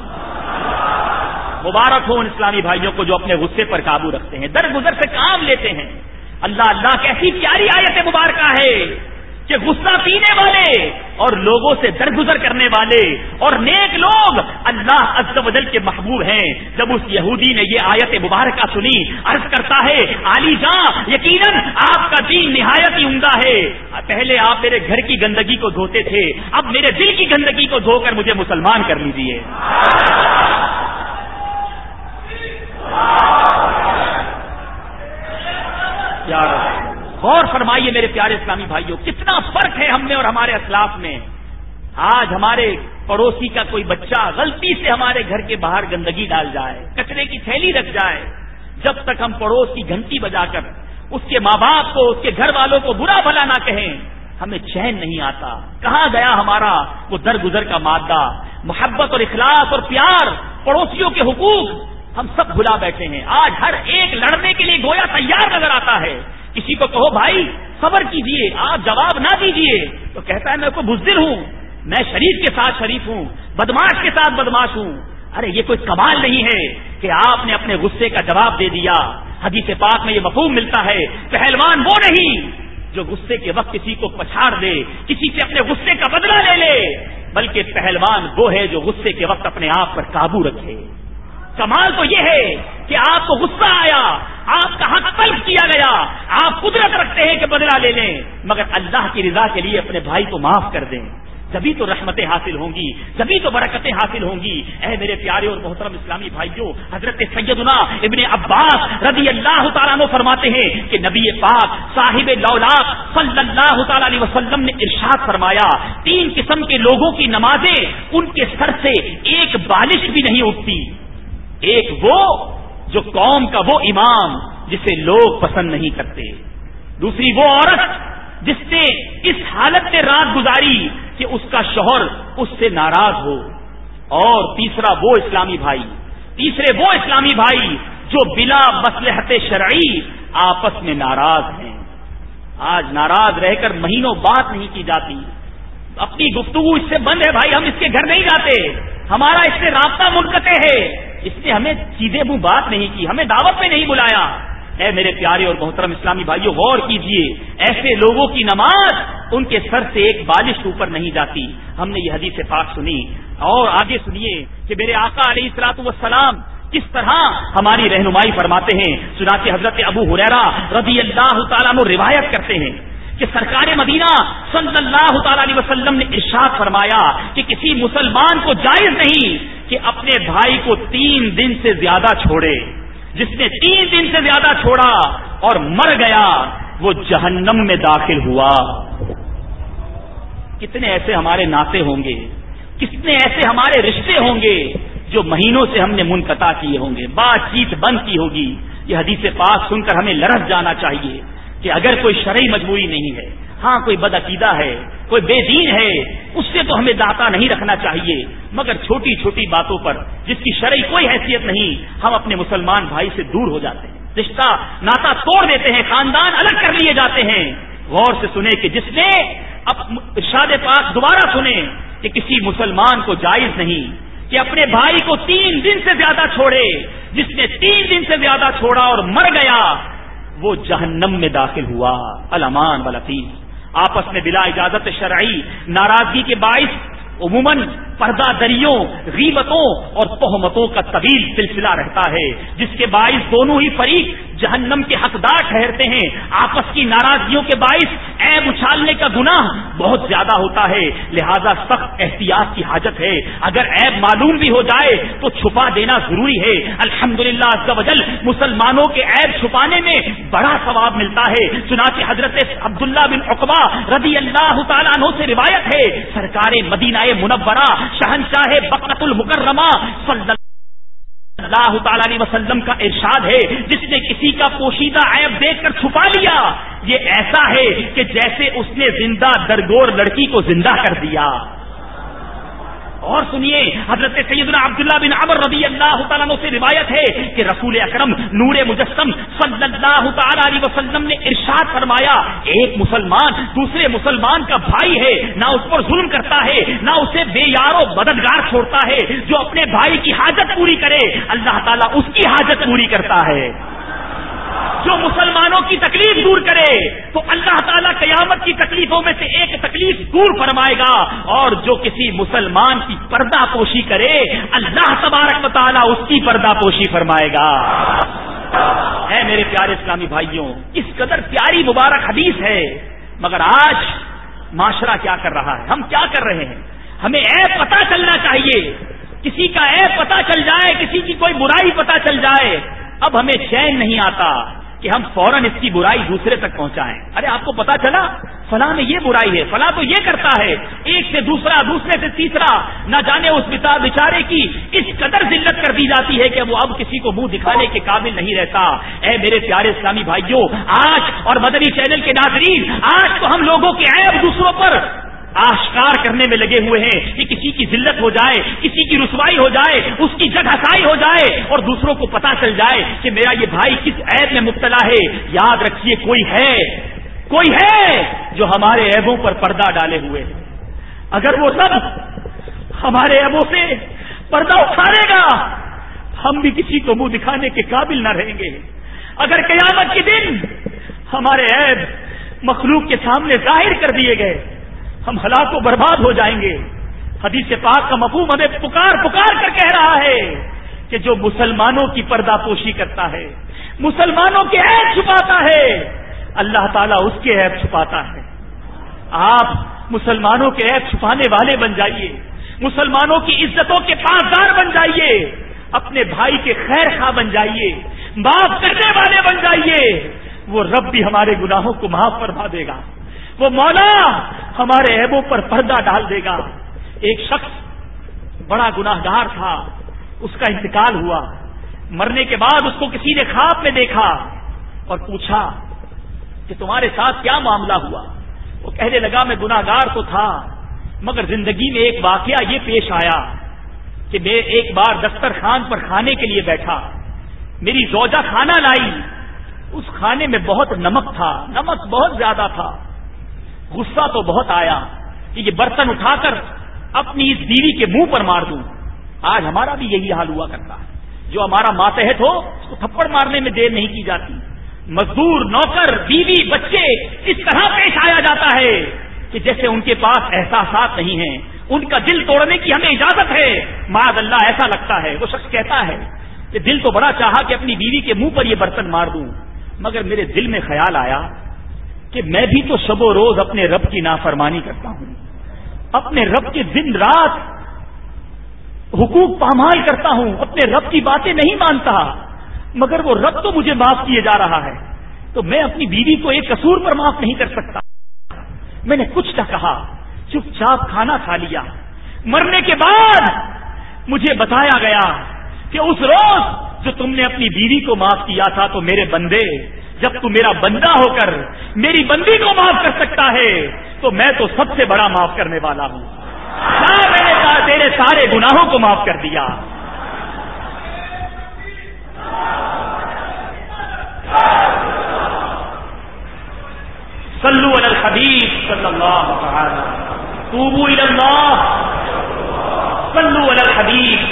مبارک ہو ان اسلامی بھائیوں کو جو اپنے غصے پر قابو رکھتے ہیں، درگزر سے کام لیتے ہیں۔ اللہ اللہ کیسی پیاری آیت مبارکہ ہے کہ غصہ پینے والے اور لوگوں سے درگزر کرنے والے اور نیک لوگ اللہ عز و جل کے محبوب ہیں۔ جب اس یہودی نے یہ آیت مبارکہ سنی، عرض کرتا ہے علی جان یقیناً آپ کا دین نہایت ہی عمدہ ہے، پہلے آپ میرے گھر کی گندگی کو دھوتے تھے، اب میرے دل کی گندگی کو دھو کر مجھے مسلمان کر لیجیے۔ غور فرمائیے میرے پیارے اسلامی بھائیوں، کتنا فرق ہے ہم میں اور ہمارے اسلاف میں۔ آج ہمارے پڑوسی کا کوئی بچہ غلطی سے ہمارے گھر کے باہر گندگی ڈال جائے، کچرے کی تھیلی رکھ جائے، جب تک ہم پڑوس کی گھنٹی بجا کر اس کے ماں باپ کو، اس کے گھر والوں کو برا بھلا نہ کہیں، ہمیں چین نہیں آتا۔ کہاں گیا ہمارا وہ درگزر کا مادہ، محبت اور اخلاص اور پیار، پڑوسیوں کے حقوق؟ ہم سب بھلا بیٹھے ہیں۔ آج ہر ایک لڑنے کے لیے گویا تیار نظر آتا ہے۔ کسی کو کہو بھائی صبر کیجئے، آپ جواب نہ دیجئے، تو کہتا ہے میں کوئی بزدل ہوں، میں شریف کے ساتھ شریف ہوں، بدماش کے ساتھ بدماش ہوں۔ ارے یہ کوئی کمال نہیں ہے کہ آپ نے اپنے غصے کا جواب دے دیا۔ حدیث پاک میں یہ مفہوم ملتا ہے، پہلوان وہ نہیں جو غصے کے وقت کسی کو پچھاڑ دے، کسی سے اپنے غصے کا بدلہ لے لے، بلکہ پہلوان وہ ہے جو غصے کے وقت اپنے آپ پر قابو رکھے۔ کمال تو یہ ہے کہ آپ کو غصہ آیا، آپ کا حق طلب کیا گیا، آپ قدرت رکھتے ہیں کہ بدلہ لے لیں، مگر اللہ کی رضا کے لیے اپنے بھائی کو معاف کر دیں، جبھی تو رحمتیں حاصل ہوں گی، جبھی تو برکتیں حاصل ہوں گی۔ اے میرے پیارے اور محترم اسلامی بھائیوں، حضرت سیدنا ابن عباس رضی اللہ تعالیٰ عنہ فرماتے ہیں کہ نبی پاک صاحب لولاق صلی اللہ تعالیٰ علیہ وسلم نے ارشاد فرمایا، تین قسم کے لوگوں کی نمازیں ان کے سر سے ایک بالش بھی نہیں اٹھتی۔ ایک وہ جو قوم کا وہ امام جسے لوگ پسند نہیں کرتے، دوسری وہ عورت جس نے اس حالت میں رات گزاری کہ اس کا شوہر اس سے ناراض ہو، اور تیسرا وہ اسلامی بھائی تیسرے وہ اسلامی بھائی جو بلا مصلحت شرعی آپس میں ناراض ہیں۔ آج ناراض رہ کر مہینوں بات نہیں کی جاتی، اپنی گفتگو اس سے بند ہے، بھائی ہم اس کے گھر نہیں جاتے، ہمارا اس سے رابطہ منقطع ہے، اس نے ہمیں سیدھے منہ بات نہیں کی، ہمیں دعوت میں نہیں بلایا۔ اے میرے پیارے اور محترم اسلامی بھائیوں، غور کیجئے، ایسے لوگوں کی نماز ان کے سر سے ایک بالش اوپر نہیں جاتی۔ ہم نے یہ حدیث پاک سنی، اور آگے سنیے کہ میرے آقا علیہ الصلوۃ والسلام کس طرح ہماری رہنمائی فرماتے ہیں۔ چنانچہ حضرت ابو ہریرہ رضی اللہ تعالیٰ عنہ روایت کرتے ہیں کہ سرکار مدینہ صلی اللہ تعالی علیہ وسلم نے ارشاد فرمایا کہ کسی مسلمان کو جائز نہیں کہ اپنے بھائی کو تین دن سے زیادہ چھوڑے، جس نے تین دن سے زیادہ چھوڑا اور مر گیا وہ جہنم میں داخل ہوا۔ کتنے ایسے ہمارے ناطے ہوں گے، کتنے ایسے ہمارے رشتے ہوں گے جو مہینوں سے ہم نے منقطع کیے ہوں گے، بات چیت بند کی ہوگی۔ یہ حدیث پاک سن کر ہمیں لرز جانا چاہیے کہ اگر کوئی شرعی مجبوری نہیں ہے، ہاں کوئی بد عقیدہ ہے، کوئی بے دین ہے، اس سے تو ہمیں داتا نہیں رکھنا چاہیے، مگر چھوٹی چھوٹی باتوں پر جس کی شرعی کوئی حیثیت نہیں، ہم اپنے مسلمان بھائی سے دور ہو جاتے ہیں، رشتہ ناتا توڑ دیتے ہیں، خاندان الگ کر لیے جاتے ہیں۔ غور سے سنیں کہ جس نے اب ارشاد پاک دوبارہ سنیں کہ کسی مسلمان کو جائز نہیں کہ اپنے بھائی کو تین دن سے زیادہ چھوڑے، جس نے تین دن سے زیادہ چھوڑا اور مر گیا وہ جہنم میں داخل ہوا۔ الامان والعتیق، آپس میں بلا اجازت شرعی ناراضگی کے باعث عموماً پردہ دریوں، غیبتوں اور تہمتوں کا طویل سلسلہ رہتا ہے، جس کے باعث دونوں ہی فریق جہنم کے حقدار ٹھہرتے ہیں. آپس کی ناراضگیوں کے باعث عیب اچھالنے کا گناہ بہت زیادہ ہوتا ہے. لہذا سخت احتیاط کی حاجت ہے. اگر عیب معلوم بھی ہو جائے تو چھپا دینا ضروری ہے. الحمدللہ عز و جل مسلمانوں کے عیب چھپانے میں بڑا ثواب ملتا ہے. چنانچہ حضرت عبداللہ بن عقبہ رضی اللہ تعالیٰ عنہ سے روایت ہے, سرکار مدینہ منورہ شہنشاہ بقعۃ المکرمہ صلی اللہ تعالی علیہ وسلم کا ارشاد ہے, جس نے کسی کا پوشیدہ عیب دیکھ کر چھپا لیا, یہ ایسا ہے کہ جیسے اس نے زندہ درگور لڑکی کو زندہ کر دیا. اور سنیے, حضرت سیدنا عبداللہ بن عمر رضی اللہ تعالیٰ عنہ سے روایت ہے کہ رسول اکرم نور مجسم صلی اللہ تعالی علیہ وسلم نے ارشاد فرمایا, ایک مسلمان دوسرے مسلمان کا بھائی ہے, نہ اس پر ظلم کرتا ہے نہ اسے بے یار و مددگار چھوڑتا ہے. جو اپنے بھائی کی حاجت پوری کرے اللہ تعالیٰ اس کی حاجت پوری کرتا ہے. جو مسلمانوں کی تکلیف دور کرے تو اللہ تعالیٰ قیامت کی تکلیفوں میں سے ایک تکلیف دور فرمائے گا, اور جو کسی مسلمان کی پردہ پوشی کرے اللہ تبارک و تعالیٰ اس کی پردہ پوشی فرمائے گا. اے میرے پیارے اسلامی بھائیوں, اس قدر پیاری مبارک حدیث ہے, مگر آج معاشرہ کیا کر رہا ہے, ہم کیا کر رہے ہیں؟ ہمیں عیب پتہ چلنا چاہیے. کسی کا عیب پتہ چل جائے, کسی کی کوئی برائی پتہ چل جائے, اب ہمیں چین نہیں آتا کہ ہم فوراً اس کی برائی دوسرے تک پہنچائیں. ارے آپ کو پتا چلا فلاں میں یہ برائی ہے, فلاں تو یہ کرتا ہے, ایک سے دوسرا دوسرے سے تیسرا, نہ جانے اس بتا بیچارے کی اس قدر ذلت کر دی جاتی ہے کہ وہ اب کسی کو منہ دکھانے کے قابل نہیں رہتا. اے میرے پیارے اسلامی بھائیوں, آج اور مدنی چینل کے ناظرین, آج تو ہم لوگوں کے عیب دوسروں پر آشکار کرنے میں لگے ہوئے ہیں کہ کسی کی ذلت ہو جائے, کسی کی رسوائی ہو جائے, اس کی جگ ہسائی ہو جائے اور دوسروں کو پتا چل جائے کہ میرا یہ بھائی کس عیب میں مبتلا ہے. یاد رکھیے کوئی ہے کوئی ہے جو ہمارے عیبوں پر پردہ ڈالے ہوئے ہے. اگر وہ سب ہمارے عیبوں سے پردہ اٹھائے گا ہم بھی کسی کو منہ دکھانے کے قابل نہ رہیں گے. اگر قیامت کے دن ہمارے عیب مخلوق کے سامنے ظاہر کر دیے گئے ہم ہلاک و برباد ہو جائیں گے. حدیث پاک کا مفہوم ہمیں پکار پکار کر کہہ رہا ہے کہ جو مسلمانوں کی پردہ پوشی کرتا ہے, مسلمانوں کے عیب چھپاتا ہے, اللہ تعالیٰ اس کے عیب چھپاتا ہے. آپ مسلمانوں کے عیب چھپانے والے بن جائیے, مسلمانوں کی عزتوں کے پاسدار بن جائیے, اپنے بھائی کے خیر خواہ بن جائیے, معاف کرنے والے بن جائیے. وہ رب بھی ہمارے گناہوں کو معاف فرما دے گا, وہ مولا ہمارے عیبوں پر پردہ ڈال دے گا. ایک شخص بڑا گناہگار تھا, اس کا انتقال ہوا. مرنے کے بعد اس کو کسی نے خواب میں دیکھا اور پوچھا کہ تمہارے ساتھ کیا معاملہ ہوا. وہ کہنے لگا میں گناہگار تو تھا مگر زندگی میں ایک واقعہ یہ پیش آیا کہ میں ایک بار دسترخوان پر کھانے کے لیے بیٹھا, میری زوجہ کھانا لائی, اس کھانے میں بہت نمک تھا, نمک بہت زیادہ تھا. غصہ تو بہت آیا کہ یہ برتن اٹھا کر اپنی اس بیوی کے منہ پر مار دوں. آج ہمارا بھی یہی حال ہوا کرتا ہے, جو ہمارا ماتحت ہو اس کو تھپڑ مارنے میں دیر نہیں کی جاتی. مزدور, نوکر, بیوی, بچے اس طرح پیش آیا جاتا ہے کہ جیسے ان کے پاس احساسات نہیں ہیں, ان کا دل توڑنے کی ہمیں اجازت ہے. معاذ اللہ ایسا لگتا ہے. وہ شخص کہتا ہے کہ دل تو بڑا چاہا کہ اپنی بیوی کے منہ پر یہ برتن مار دوں, مگر میرے دل میں خیال آیا کہ میں بھی تو شب و روز اپنے رب کی نافرمانی کرتا ہوں, اپنے رب کے دن رات حقوق پامال کرتا ہوں, اپنے رب کی باتیں نہیں مانتا, مگر وہ رب تو مجھے معاف کیے جا رہا ہے, تو میں اپنی بیوی کو ایک قصور پر معاف نہیں کر سکتا. میں نے کچھ نہ کہا, چپ چاپ کھانا کھا لیا. مرنے کے بعد مجھے بتایا گیا کہ اس روز جو تم نے اپنی بیوی کو معاف کیا تھا تو میرے بندے, جب تو میرا بندہ ہو کر میری بندی کو معاف کر سکتا ہے تو میں تو سب سے بڑا معاف کرنے والا ہوں. کیا میں نے تیرے سارے گناہوں کو معاف کر دیا. صلو علی الحبیب صلی اللہ تعالی, توبوا الی اللہ, صلو علی الحبیب.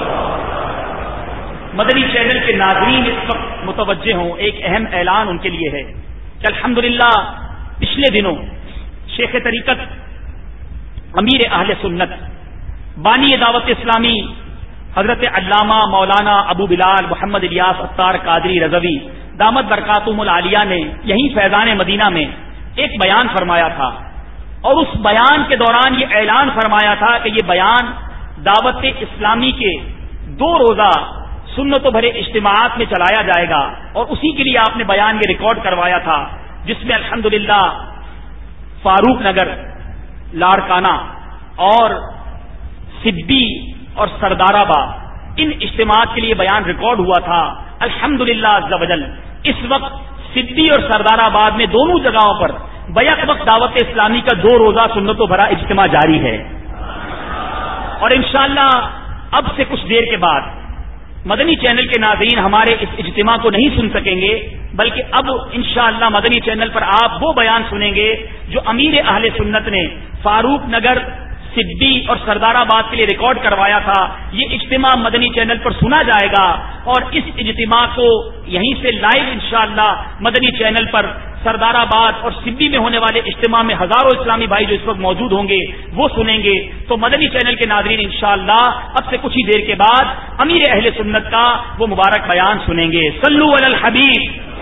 مدنی چینل کے ناظرین اس وقت متوجہ ہوں, ایک اہم اعلان ان کے لیے ہے کہ الحمدللہ پچھلے دنوں شیخ طریقت, امیر اہل سنت, بانی دعوت اسلامی حضرت علامہ مولانا ابو بلال محمد الیاس اتار قادری رضوی دامت برکاتہم العالیہ نے یہیں فیضان مدینہ میں ایک بیان فرمایا تھا، اور اس بیان کے دوران یہ اعلان فرمایا تھا کہ یہ بیان دعوت اسلامی کے دو روزہ سنت و بھرے اجتماعات میں چلایا جائے گا، اور اسی کے لیے آپ نے بیان یہ ریکارڈ کروایا تھا، جس میں الحمدللہ فاروق نگر، لاڑکانہ اور سبی اور سردار آباد ان اجتماعات کے لیے بیان ریکارڈ ہوا تھا۔ الحمدللہ عز وجل اس وقت سبی اور سردار آباد میں دونوں جگہوں پر بیک وقت دعوت اسلامی کا دو روزہ سنت و بھرا اجتماع جاری ہے، اور انشاءاللہ اب سے کچھ دیر کے بعد مدنی چینل کے ناظرین ہمارے اس اجتماع کو نہیں سن سکیں گے، بلکہ اب انشاءاللہ مدنی چینل پر آپ وہ بیان سنیں گے جو امیر اہل سنت نے فاروق نگر، سبی اور سردار آباد کے لیے ریکارڈ کروایا تھا۔ یہ اجتماع مدنی چینل پر سنا جائے گا، اور اس اجتماع کو یہیں سے لائیو انشاءاللہ مدنی چینل پر سردار آباد اور سبی میں ہونے والے اجتماع میں ہزاروں اسلامی بھائی جو اس وقت موجود ہوں گے وہ سنیں گے۔ تو مدنی چینل کے ناظرین انشاءاللہ اب سے کچھ ہی دیر کے بعد امیر اہل سنت کا وہ مبارک بیان سنیں گے۔ صلو علی الحبیب۔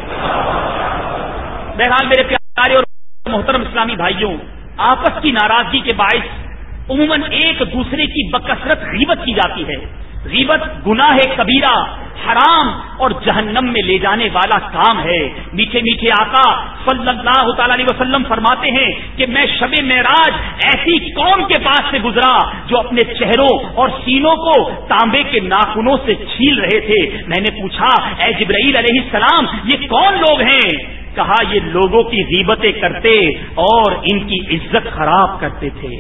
بہرحال میرے پیارے اور محترم اسلامی بھائیوں، آپس کی ناراضگی کے باعث عموماً ایک دوسرے کی بکثرت غیبت کی جاتی ہے۔ غیبت گناہ کبیرہ، حرام اور جہنم میں لے جانے والا کام ہے۔ میٹھے میٹھے آقا صلی اللہ تعالی علیہ وسلم فرماتے ہیں کہ میں شب معراج ایسی قوم کے پاس سے گزرا جو اپنے چہروں اور سینوں کو تانبے کے ناخنوں سے چھیل رہے تھے۔ میں نے پوچھا اے جبرائیل علیہ السلام یہ کون لوگ ہیں؟ کہا یہ لوگوں کی غیبتیں کرتے اور ان کی عزت خراب کرتے تھے۔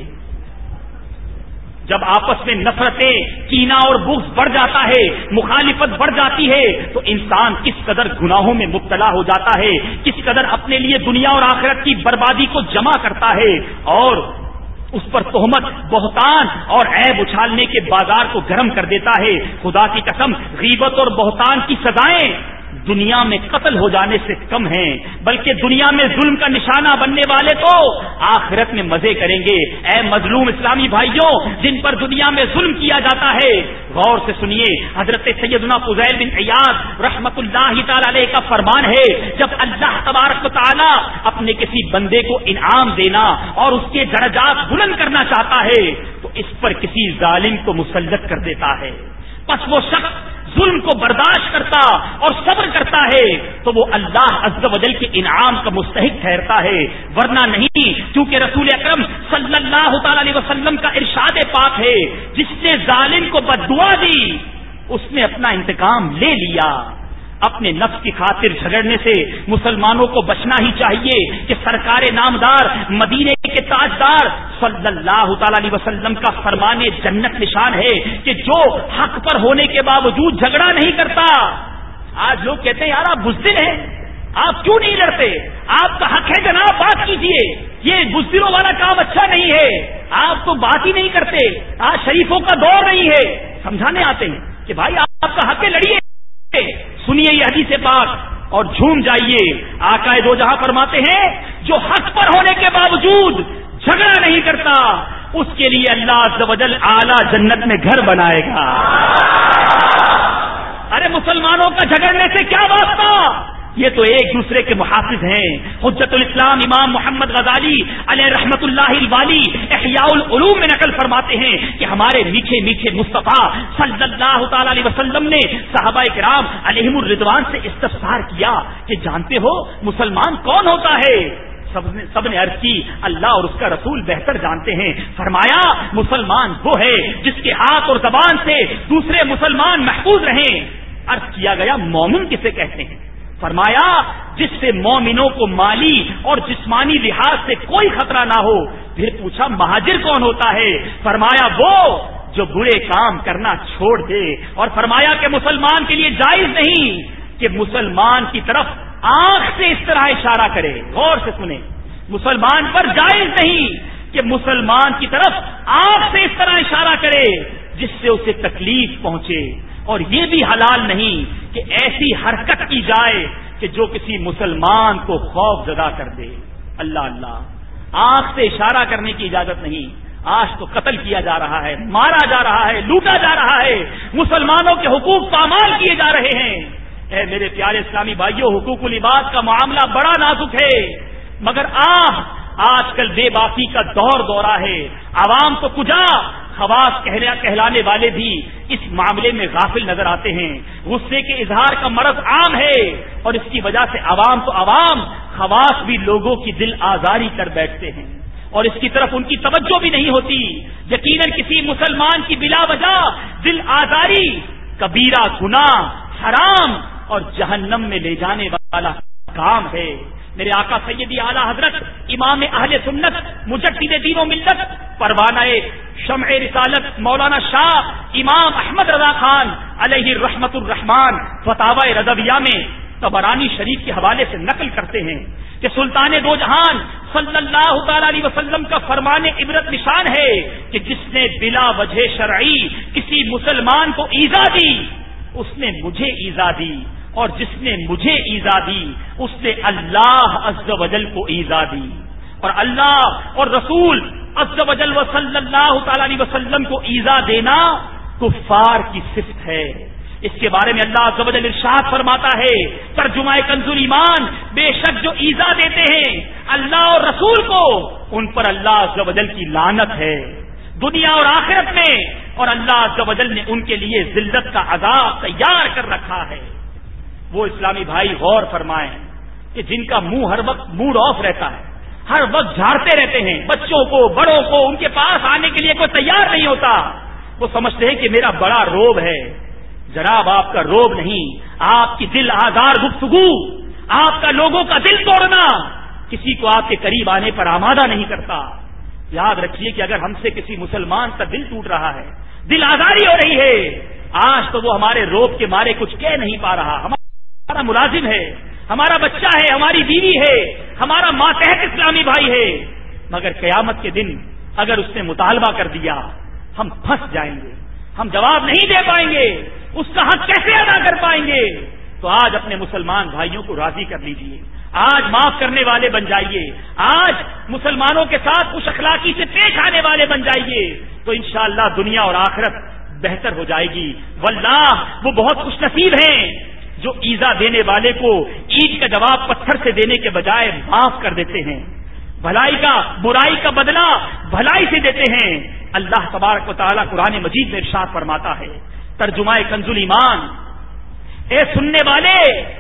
جب آپس میں نفرتیں، کینہ اور بغض بڑھ جاتا ہے، مخالفت بڑھ جاتی ہے، تو انسان کس قدر گناہوں میں مبتلا ہو جاتا ہے، کس قدر اپنے لیے دنیا اور آخرت کی بربادی کو جمع کرتا ہے، اور اس پر تہمت، بہتان اور عیب اچھالنے کے بازار کو گرم کر دیتا ہے۔ خدا کی قسم غیبت اور بہتان کی سزائیں دنیا میں قتل ہو جانے سے کم ہیں، بلکہ دنیا میں ظلم کا نشانہ بننے والے تو آخرت میں مزے کریں گے۔ اے مظلوم اسلامی بھائیوں جن پر دنیا میں ظلم کیا جاتا ہے، غور سے سنیے، حضرت سیدنا فضیل بن عیاض رحمت اللہ تعالی علیہ کا فرمان ہے، جب اللہ تبارک و تعالی اپنے کسی بندے کو انعام دینا اور اس کے درجات بلند کرنا چاہتا ہے تو اس پر کسی ظالم کو مسلط کر دیتا ہے، پس وہ شخص ظلم کو برداشت کرتا اور صبر کرتا ہے تو وہ اللہ عز و جل کے انعام کا مستحق ٹھہرتا ہے، ورنہ نہیں، کیونکہ رسول اکرم صلی اللہ تعالی علیہ وسلم کا ارشاد پاک ہے جس نے ظالم کو بد دعا دی اس نے اپنا انتقام لے لیا۔ اپنے نفس کی خاطر جھگڑنے سے مسلمانوں کو بچنا ہی چاہیے کہ سرکار نامدار مدینے کے تاجدار صلی اللہ تعالی علیہ وسلم کا فرمان جنت نشان ہے کہ جو حق پر ہونے کے باوجود جھگڑا نہیں کرتا۔ آج لوگ کہتے ہیں یار آپ بزدل ہیں، آپ کیوں نہیں لڑتے؟ آپ کا حق ہے جناب، بات کیجئے، یہ بزدلوں والا کام اچھا نہیں ہے، آپ تو بات ہی نہیں کرتے، آج شریفوں کا دور نہیں ہے۔ سمجھانے آتے ہیں کہ بھائی آپ کا حق ہے، لڑیے، سنیے یہ حدیث پاک اور جھوم جائیے۔ آقا دو جہاں فرماتے ہیں جو حق پر ہونے کے باوجود جھگڑا نہیں کرتا اس کے لیے اللہ عز و جل اعلیٰ جنت میں گھر بنائے گا۔ ارے مسلمانوں کا جھگڑنے سے کیا واسطہ؟ یہ تو ایک دوسرے کے محافظ ہیں۔ حجت الاسلام امام محمد غزالی علیہ رحمت اللہ الوالی احیاء العلوم میں نقل فرماتے ہیں کہ ہمارے میٹھے میٹھے مصطفیٰ صلی اللہ تعالی علیہ وسلم نے صحابہ کرام علیہم الرضوان سے استفسار کیا کہ جانتے ہو مسلمان کون ہوتا ہے؟ سب نے سب نے عرض کی اللہ اور اس کا رسول بہتر جانتے ہیں۔ فرمایا مسلمان وہ ہے جس کے ہاتھ اور زبان سے دوسرے مسلمان محفوظ رہیں۔ عرض کیا گیا مومن کسے کہتے ہیں؟ فرمایا جس سے مومنوں کو مالی اور جسمانی لحاظ سے کوئی خطرہ نہ ہو۔ پھر پوچھا مہاجر کون ہوتا ہے؟ فرمایا وہ جو برے کام کرنا چھوڑ دے، اور فرمایا کہ مسلمان کے لیے جائز نہیں کہ مسلمان کی طرف آنکھ سے اس طرح اشارہ کرے۔ غور سے سنیں، مسلمان پر جائز نہیں کہ مسلمان کی طرف آنکھ سے اس طرح اشارہ کرے جس سے اسے تکلیف پہنچے، اور یہ بھی حلال نہیں کہ ایسی حرکت کی جائے کہ جو کسی مسلمان کو خوف زدہ کر دے۔ اللہ اللہ، آنکھ سے اشارہ کرنے کی اجازت نہیں۔ آج تو قتل کیا جا رہا ہے، مارا جا رہا ہے، لوٹا جا رہا ہے، مسلمانوں کے حقوق پامال کیے جا رہے ہیں۔ اے میرے پیارے اسلامی بھائیوں، حقوق العباد کا معاملہ بڑا نازک ہے، مگر آپ آج کل بے باکی کا دور دورہ ہے، عوام تو کجا خواص کہلانے والے بھی اس معاملے میں غافل نظر آتے ہیں۔ غصے کے اظہار کا مرض عام ہے اور اس کی وجہ سے عوام تو عوام خواص بھی لوگوں کی دل آزاری کر بیٹھتے ہیں اور اس کی طرف ان کی توجہ بھی نہیں ہوتی۔ یقیناً کسی مسلمان کی بلا وجہ دل آزاری کبیرہ گناہ، حرام اور جہنم میں لے جانے والا کام ہے۔ میرے آقا سیدی اعلیٰ حضرت امام اہل سنت مجدد دین و ملت پروانہ شمع رسالت مولانا شاہ امام احمد رضا خان علیہ رحمت الرحمان فتاوی رضویہ میں طبرانی شریف کے حوالے سے نقل کرتے ہیں کہ سلطان دو جہان صلی اللہ تعالی علیہ وسلم کا فرمان عبرت نشان ہے کہ جس نے بلا وجہ شرعی کسی مسلمان کو ایذا دی اس نے مجھے ایذا دی، اور جس نے مجھے ایذا دی اس نے اللہ عز و جل کو ایذا دی، اور اللہ اور رسول عز و جل و صلی اللہ تعالی علیہ وسلم کو ایذا دینا کفار کی صفت ہے۔ اس کے بارے میں اللہ عز و جل ارشاد فرماتا ہے ترجمہ کنز ایمان، بے شک جو ایذا دیتے ہیں اللہ اور رسول کو ان پر اللہ عز و جل کی لعنت ہے دنیا اور آخرت میں، اور اللہ عز و جل نے ان کے لیے ذلت کا عذاب تیار کر رکھا ہے۔ وہ اسلامی بھائی غور فرمائیں کہ جن کا منہ ہر وقت موڈ آف رہتا ہے، ہر وقت جھاڑتے رہتے ہیں، بچوں کو بڑوں کو ان کے پاس آنے کے لیے کوئی تیار نہیں ہوتا، وہ سمجھتے ہیں کہ میرا بڑا روب ہے۔ جناب آپ کا روب نہیں، آپ کی دل آزار گفتگو، آپ کا لوگوں کا دل توڑنا کسی کو آپ کے قریب آنے پر آمادہ نہیں کرتا۔ یاد رکھیے کہ اگر ہم سے کسی مسلمان کا دل ٹوٹ رہا ہے، دل آزاری ہو رہی ہے، آج تو وہ ہمارے روب کے مارے کچھ کہہ نہیں پا رہا، ہمارا ملازم ہے، ہمارا بچہ ہے، ہماری بیوی ہے، ہمارا ماتحت اسلامی بھائی ہے، مگر قیامت کے دن اگر اس نے مطالبہ کر دیا ہم پھنس جائیں گے، ہم جواب نہیں دے پائیں گے، اس کا حق کیسے ادا کر پائیں گے؟ تو آج اپنے مسلمان بھائیوں کو راضی کر لیجئے، آج معاف کرنے والے بن جائیے، آج مسلمانوں کے ساتھ خوش اخلاقی سے پیش آنے والے بن جائیے، تو انشاءاللہ دنیا اور آخرت بہتر ہو جائے گی۔ واللہ وہ بہت خوش نصیب ہیں جو ایذا دینے والے کو اینٹ کا جواب پتھر سے دینے کے بجائے معاف کر دیتے ہیں، بھلائی کا برائی کا بدلہ بھلائی سے دیتے ہیں۔ اللہ تبارک و تعالیٰ قرآن مجید میں ارشاد فرماتا ہے ترجمہ کنز ایمان، اے سننے والے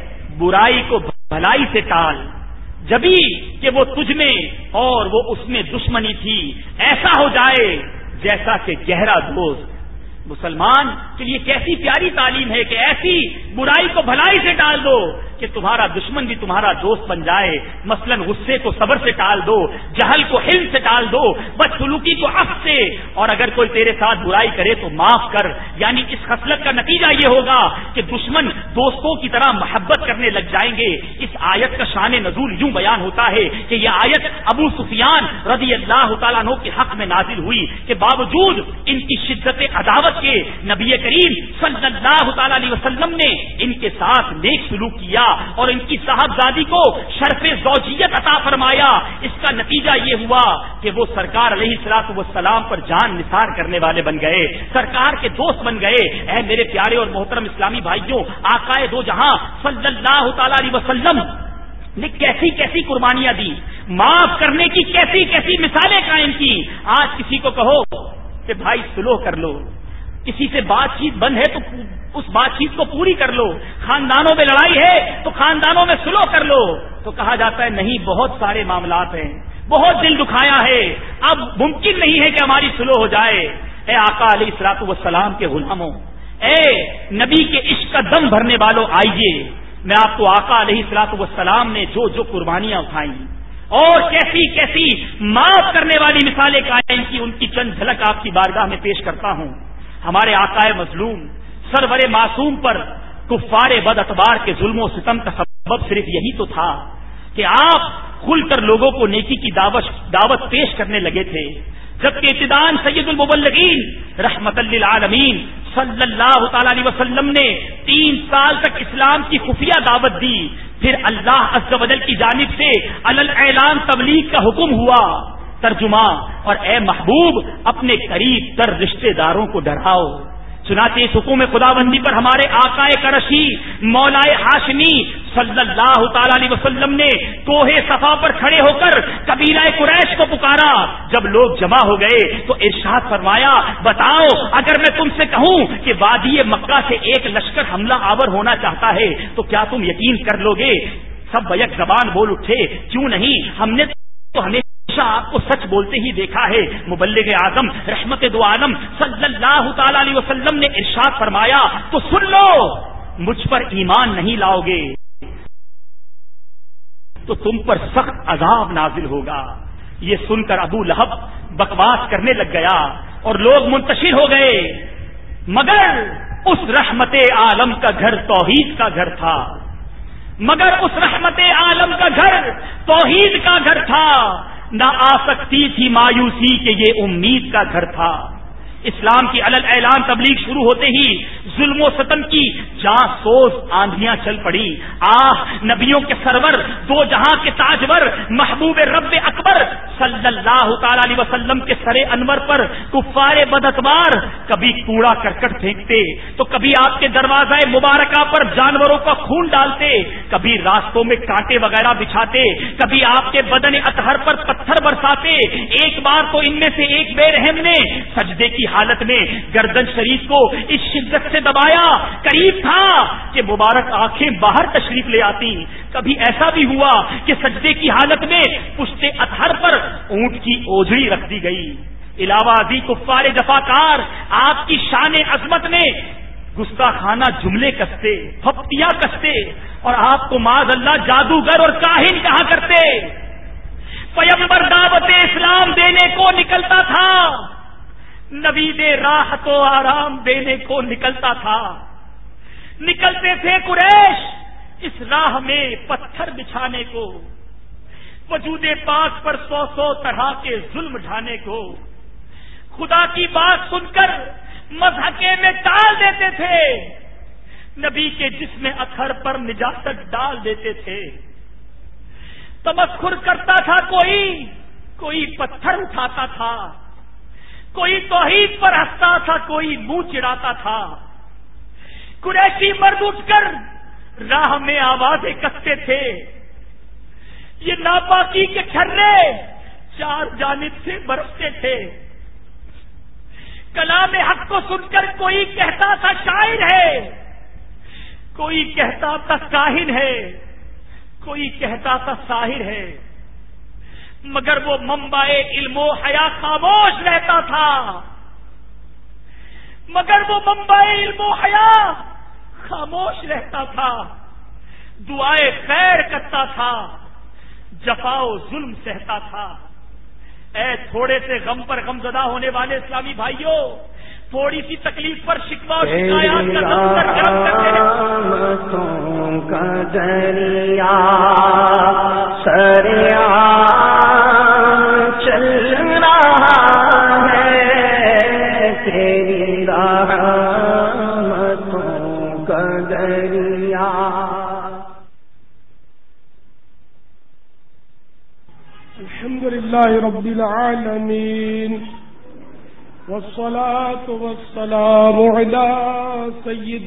برائی کو بھلائی سے ٹال، جبھی کہ وہ تجھ میں اور وہ اس میں دشمنی تھی، ایسا ہو جائے جیسا کہ گہرا دوست۔ مسلمان کے لیے کیسی پیاری تعلیم ہے کہ ایسی برائی کو بھلائی سے ٹال دو کہ تمہارا دشمن بھی تمہارا دوست بن جائے۔ مثلا غصے کو صبر سے ٹال دو، جہل کو حلم سے ٹال دو، بدسلوکی کو عفو سے، اور اگر کوئی تیرے ساتھ برائی کرے تو معاف کر۔ یعنی اس خصلت کا نتیجہ یہ ہوگا کہ دشمن دوستوں کی طرح محبت کرنے لگ جائیں گے۔ اس آیت کا شان نزول یوں بیان ہوتا ہے کہ یہ آیت ابو سفیان رضی اللہ تعالیٰ عنہ کے حق میں نازل ہوئی کہ باوجود ان کی شدت عداوت کے نبی کریم صلی اللہ تعالی علیہ وسلم نے ان کے ساتھ نیک سلوک کیا اور ان کی صاحبزادی کو شرف زوجیت عطا فرمایا۔ اس کا نتیجہ یہ ہوا کہ وہ سرکار علیہ الصلوۃ والسلام پر جان نثار کرنے والے بن گئے، سرکار کے دوست بن گئے۔ اے میرے پیارے اور محترم اسلامی بھائیوں، آقائے دو جہاں صلی اللہ تعالی علیہ وسلم نے کیسی کیسی قربانیاں دی، معاف کرنے کی کیسی کیسی مثالیں قائم کی۔ آج کسی کو کہو کہ بھائی سلو کر لو، کسی سے بات چیت بند ہے تو اس بات چیت کو پوری کر لو، خاندانوں میں لڑائی ہے تو خاندانوں میں سلو کر لو، تو کہا جاتا ہے نہیں بہت سارے معاملات ہیں، بہت دل دکھایا ہے، اب ممکن نہیں ہے کہ ہماری سلو ہو جائے۔ اے آقا علیہ الصلوۃ والسلام کے غلاموں، اے نبی کے عشق کا دم بھرنے والوں، آئیے میں آپ کو آقا علیہ الصلوۃ والسلام نے جو جو قربانیاں اٹھائیں اور کیسی کیسی معاف کرنے والی مثالیں قائم کی، ان کی چند جھلک آپ کی بارگاہ میں پیش کرتا ہوں۔ ہمارے آقائے مظلوم سرور معصوم پر کفار بد اتبار کے ظلم و ستم کا سبب صرف یہی تو تھا کہ آپ کھل کر لوگوں کو نیکی کی دعوت دعوت پیش کرنے لگے تھے، جبکہ ابتداءً سید المبلغین رحمت للعالمین صلی اللہ تعالی علیہ وسلم نے تین سال تک اسلام کی خفیہ دعوت دی، پھر اللہ عز و جل کی جانب سے علی الاعلان تبلیغ کا حکم ہوا۔ ترجمہ، اور اے محبوب اپنے قریب تر رشتہ داروں کو ڈراؤ، چنانچہ اس حکم خدا بندی پر ہمارے آقائے کرشی مولائے ہاشمی صلی اللہ تعالی علیہ وسلم نے کوہ صفا پر کھڑے ہو کر قبیلہ قریش کو پکارا. جب لوگ جمع ہو گئے تو ارشاد فرمایا بتاؤ اگر میں تم سے کہوں کہ وادی مکہ سے ایک لشکر حملہ آور ہونا چاہتا ہے تو کیا تم یقین کر لو گے؟ سب بیک زبان بول اٹھے کیوں نہیں، ہم نے تو ہمیشہ آپ کو سچ بولتے ہی دیکھا ہے. مبلغ اعظم رحمت دو عالم صلی اللہ تعالی علیہ وسلم نے ارشاد فرمایا تو سن لو، مجھ پر ایمان نہیں لاؤ گے تو تم پر سخت عذاب نازل ہوگا. یہ سن کر ابو لہب بکواس کرنے لگ گیا اور لوگ منتشر ہو گئے، مگر اس رحمت عالم کا گھر توحید کا گھر تھا، مگر اس رحمت عالم کا گھر توحید کا گھر تھا. نہ آ سکتی تھی مایوسی کہ یہ امید کا گھر تھا. اسلام کی علل اعلان تبلیغ شروع ہوتے ہی ظلم و ستم کی جاں سوز آندھیاں چل پڑی. آہ نبیوں کے سرور، دو جہاں کے تاجور، محبوب رب اکبر صلی اللہ تعالی علیہ وسلم کے سر انور پر کفار بداتبار کبھی کوڑا کرکٹ پھینکتے تو کبھی آپ کے دروازہ مبارکہ پر جانوروں کا خون ڈالتے، کبھی راستوں میں کانٹے وغیرہ بچھاتے، کبھی آپ کے بدن اطہر پر پتھر برساتے. ایک بار تو ان میں سے ایک بے رحم نے سجدے کی حالت میں گردن شریف کو اس شدت سے دبایا قریب تھا کہ مبارک آنکھیں باہر تشریف لے آتی. کبھی ایسا بھی ہوا کہ سجدے کی حالت میں پشت اطہر پر اونٹ کی اوجڑی رکھ دی گئی. علاوہ ازیں کفار جفاکار آپ کی شان عظمت میں گستاخانہ جملے کستے، پھپتیاں کستے اور آپ کو معاذ اللہ جادوگر اور کاہن کہا کرتے. پیغمبر دعوت اسلام دینے کو نکلتا تھا، نبی دے راحت و آرام دینے کو نکلتا تھا. نکلتے تھے قریش اس راہ میں پتھر بچھانے کو، وجود پاک پر سو سو طرح کے ظلم ڈھانے کو. خدا کی بات سن کر مضحکے میں ڈال دیتے تھے، نبی کے جسم اطہر پر نجاست ڈال دیتے تھے. تمسخر کرتا تھا کوئی کوئی پتھر اٹھاتا تھا، کوئی توحید پر ہنستا تھا، کوئی منہ چڑھاتا تھا. قریشی مرد اٹھ کر راہ میں آوازیں کستے تھے. یہ ناپاکی کے چھرے چار جانب سے برستے تھے. کلام حق کو سن کر کوئی کہتا تھا شاعر ہے، کوئی کہتا تھا کاہن ہے، کوئی کہتا تھا ساحر ہے، مگر وہ منبع علم و حیا خاموش رہتا تھا، مگر وہ منبع علم و حیا خاموش رہتا تھا. دعائے خیر کرتا تھا، جفا و ظلم سہتا تھا. اے تھوڑے سے غم پر غم زدہ ہونے والے اسلامی بھائیوں، تھوڑی سی تکلیف پر شکوہ و شکایات کا نظر گرم کرتے دریا سریا چل رہا ہے، تیری رحمتوں کا دریا. الحمد للہ رب العالمین والصلاة والسلام على سید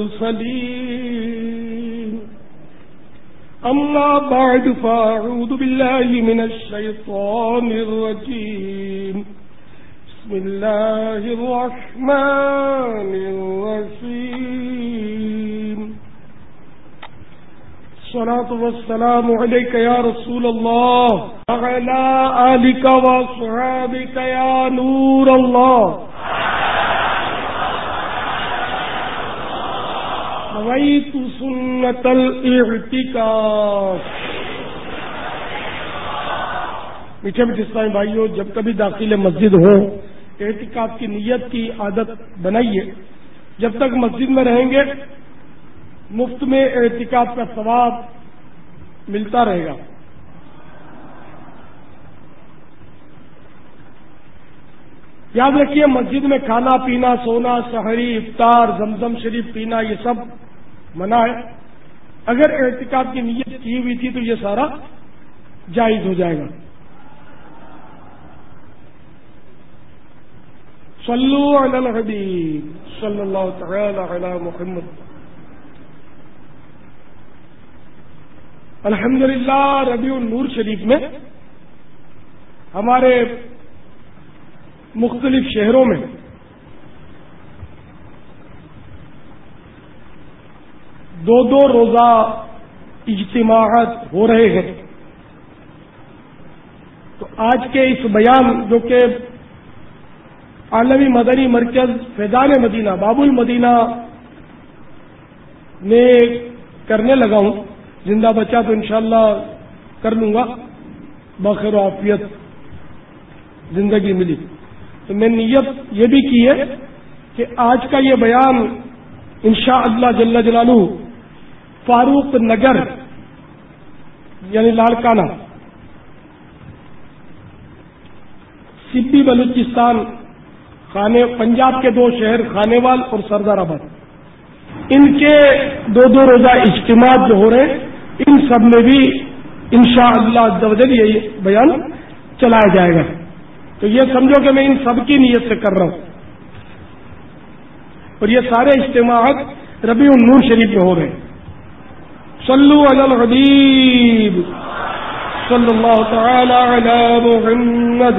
المرسلین. اما بعد فاعوذ باللہ من الشیطان الرجیم. بسم اللہ الرحمن الرحیم. الصلاة والسلام علیک یا رسول اللہ وعلی آلک واصحابک یا نور اللہ. رویت سنت الاعتکاف. میٹھے میٹھے اسلامی بھائیوں، جب کبھی داخل مسجد ہو اعتکاف کی نیت کی عادت بنائیے. جب تک مسجد میں رہیں گے مفت میں اعتکاف کا ثواب ملتا رہے گا. یاد رکھیے مسجد میں کھانا پینا، سونا، سحری، افطار، زمزم شریف پینا یہ سب منع ہے. اگر اعتکاف کی نیت کی ہوئی تھی تو یہ سارا جائز ہو جائے گا. صلو علی الحبیب صلی اللہ تعالی علی محمد. الحمدللہ ربیع النور شریف میں ہمارے مختلف شہروں میں دو دو روزہ اجتماعات ہو رہے ہیں. تو آج کے اس بیان جو کہ عالمی مدنی مرکز فیضان مدینہ باب المدینہ میں کرنے لگا ہوں، زندہ بچا تو انشاءاللہ کر لوں گا، بخیر و عافیت زندگی ملی تو میں نیت یہ بھی کی ہے کہ آج کا یہ بیان انشاءاللہ جل جلالہ فاروق نگر یعنی لاڑکانہ سبی بلوچستان خانے پنجاب کے دو شہر خانے وال اور سردار آباد، ان کے دو دو روزہ اجتماع جو ہو رہے ہیں ان سب میں بھی انشاءاللہ عز و جل یہ بیان چلایا جائے گا. تو یہ سمجھو کہ میں ان سب کی نیت سے کر رہا ہوں، اور یہ سارے اجتماعات ربیع النور شریف میں ہو رہے ہیں. صلو علی الحبیب صلی اللہ تعالی علی محمد.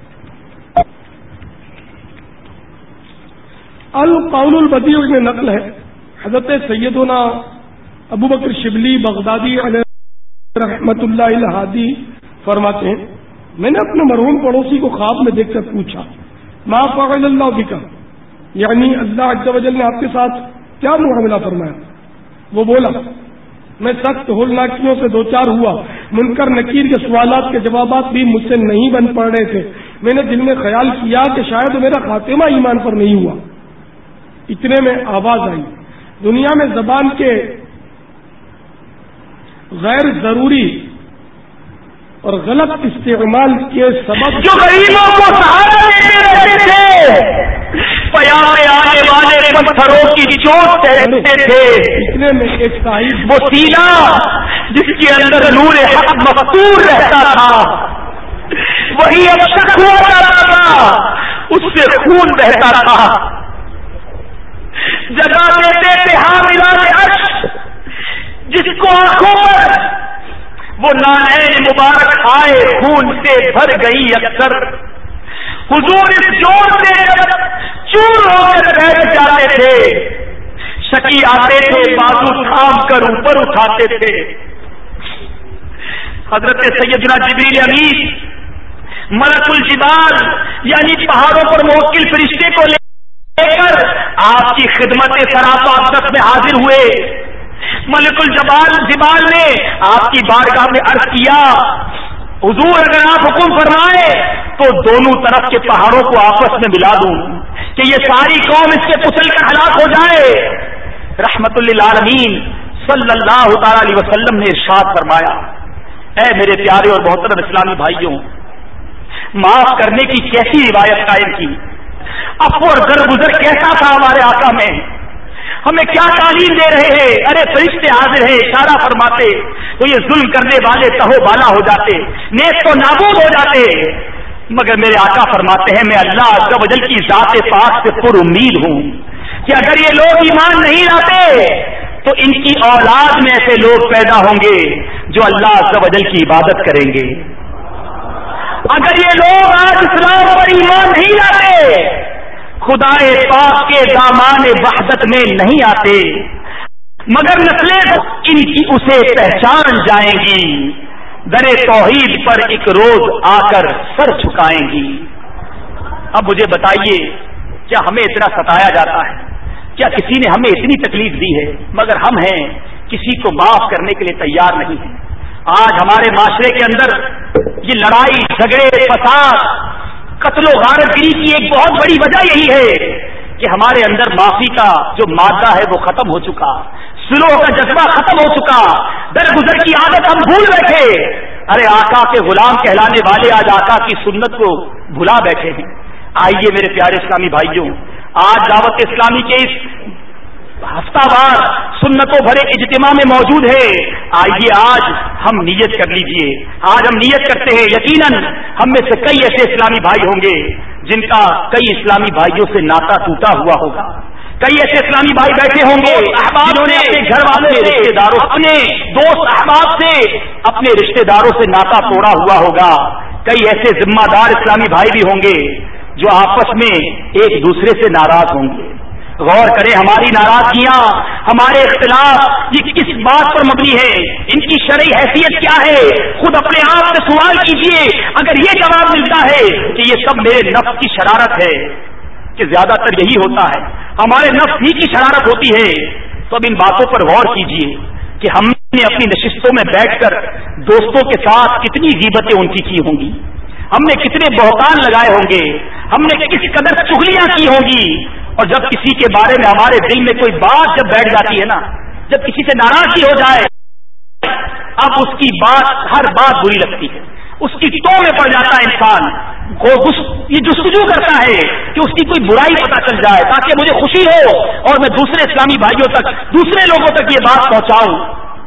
القول البدیع میں نقل ہے، حضرت سیدنا ابو بکر شبلی بغدادی علیہ رحمت اللہ الہادی فرماتے ہیں، میں نے اپنے مرحوم پڑوسی کو خواب میں دیکھ کر پوچھا ما فعل اللہ بک، یعنی اللہ عز و جل نے آپ کے ساتھ کیا معاملہ فرمایا؟ وہ بولا میں سخت ہولناکیوں سے دوچار ہوا، منکر نکیر کے سوالات کے جوابات بھی مجھ سے نہیں بن پڑ رہے تھے. میں نے دل میں خیال کیا کہ شاید میرا خاتمہ ایمان پر نہیں ہوا. اتنے میں آواز آئی، دنیا میں زبان کے غیر ضروری اور غلط استعمال کے سبب جو غریبوں کو سہارا دیتے رہتے تھے، پیام میں آنے والے پتھروں کی چوٹ رہتے تھے، اتنے میں ایک صاحب وہ سینا جس کے اندر نور حق مفتور رہتا تھا وہی اب شک ہوا جاتا تھا، اس سے خون بہتا تھا. جگہ دیتے تھے حاملان عرش جس کو آنکھوں پر وہ نانین مبارک آئے خون سے بھر گئی اکثر. حضور اس جوڑ سے چور ہو کر بیٹھ جاتے تھے، شکی آتے تھے بازو تھام کر اوپر اٹھاتے تھے. حضرت سیدنا جبریل امین ملک الجبال یعنی پہاڑوں پر موکل فرشتے کو لے کر آپ کی خدمت سراپا عبدت میں حاضر ہوئے. ملک الجبال جبال نے آپ کی بارگاہ میں عرض کیا حضور اگر آپ حکم فرمائے تو دونوں طرف کے پہاڑوں کو آپس میں ملا دوں کہ یہ ساری قوم اس سے کچل کر ہلاک ہو جائے. رحمت للعالمین صلی اللہ تعالی علیہ وسلم نے ارشاد فرمایا، اے میرے پیارے اور محترم اسلامی بھائیوں، معاف کرنے کی کیسی روایت قائم کی، افو اور درگزر کیسا تھا ہمارے آقا میں، ہمیں کیا تعلیم دے رہے ہیں. ارے فرشتے حاضر ہیں، اشارہ فرماتے تو یہ ظلم کرنے والے تہو بالا ہو جاتے، نیک تو نابود ہو جاتے. مگر میرے آقا فرماتے ہیں میں اللہ عز و جل کی ذات پاک سے پر امید ہوں کہ اگر یہ لوگ ایمان نہیں لاتے تو ان کی اولاد میں ایسے لوگ پیدا ہوں گے جو اللہ عز و جل کی عبادت کریں گے. اگر یہ لوگ آج اسلام پر ایمان نہیں لاتے، خدا پاک کے دامان وحدت میں نہیں آتے، مگر نسلیں ان کی اسے پہچان جائیں گی، در توحید پر ایک روز آ کر سر جھکائیں گی. اب مجھے بتائیے کیا ہمیں اتنا ستایا جاتا ہے؟ کیا کسی نے ہمیں اتنی تکلیف دی ہے؟ مگر ہم ہیں کسی کو معاف کرنے کے لیے تیار نہیں ہیں. آج ہمارے معاشرے کے اندر یہ لڑائی جھگڑے فساد قتل و غارت گری کی ایک بہت بڑی وجہ یہی ہے کہ ہمارے اندر معافی کا جو مادہ ہے وہ ختم ہو چکا، سلوح کا جذبہ ختم ہو چکا، درگزر کی عادت ہم بھول بیٹھے. ارے آقا کے غلام کہلانے والے آج آقا کی سنت کو بھلا بیٹھے ہیں. آئیے میرے پیارے اسلامی بھائیوں، آج دعوت اسلامی کے اس ہفتہ وار سنتوں بھرے اجتماع میں موجود ہے. آئیے آج ہم نیت کر لیجئے. آج ہم نیت کرتے ہیں، یقیناً ہم میں سے کئی ایسے اسلامی بھائی ہوں گے جن کا کئی اسلامی بھائیوں سے ناتا ٹوٹا ہوا ہوگا. کئی ایسے اسلامی بھائی بیٹھے ہوں گے جنہوں نے اپنے گھر والوں سے، رشتے داروں، اپنے دوست احباب سے، اپنے رشتے داروں سے ناتا توڑا ہوا ہوگا. کئی ایسے ذمہ دار اسلامی بھائی بھی ہوں گے جو آپس میں ایک دوسرے سے ناراض ہوں گے. غور کریں ہماری ناراضگیاں، ہمارے اختلاف یہ کس بات پر مبنی ہے؟ ان کی شرعی حیثیت کیا ہے؟ خود اپنے آپ سے سوال کیجئے. اگر یہ جواب ملتا ہے کہ یہ سب میرے نفس کی شرارت ہے، کہ زیادہ تر یہی ہوتا ہے، ہمارے نفس ہی کی شرارت ہوتی ہے، تو اب ان باتوں پر غور کیجئے کہ ہم نے اپنی نشستوں میں بیٹھ کر دوستوں کے ساتھ کتنی غیبتیں ان کی کی ہوں گی، ہم نے کتنے بہتان لگائے ہوں گے، ہم نے کس قدر چغلیاں کی ہوں گی. اور جب کسی کے بارے میں ہمارے دل میں کوئی بات جب بیٹھ جاتی ہے نا، جب کسی سے ناراضگی ہو جائے، اب اس کی بات ہر بات بری لگتی ہے، اس کی ٹو میں پڑ جاتا ہے انسان. یہ جستجو کرتا ہے کہ اس کی کوئی برائی پتہ چل جائے تاکہ مجھے خوشی ہو اور میں دوسرے اسلامی بھائیوں تک، دوسرے لوگوں تک یہ بات پہنچاؤں.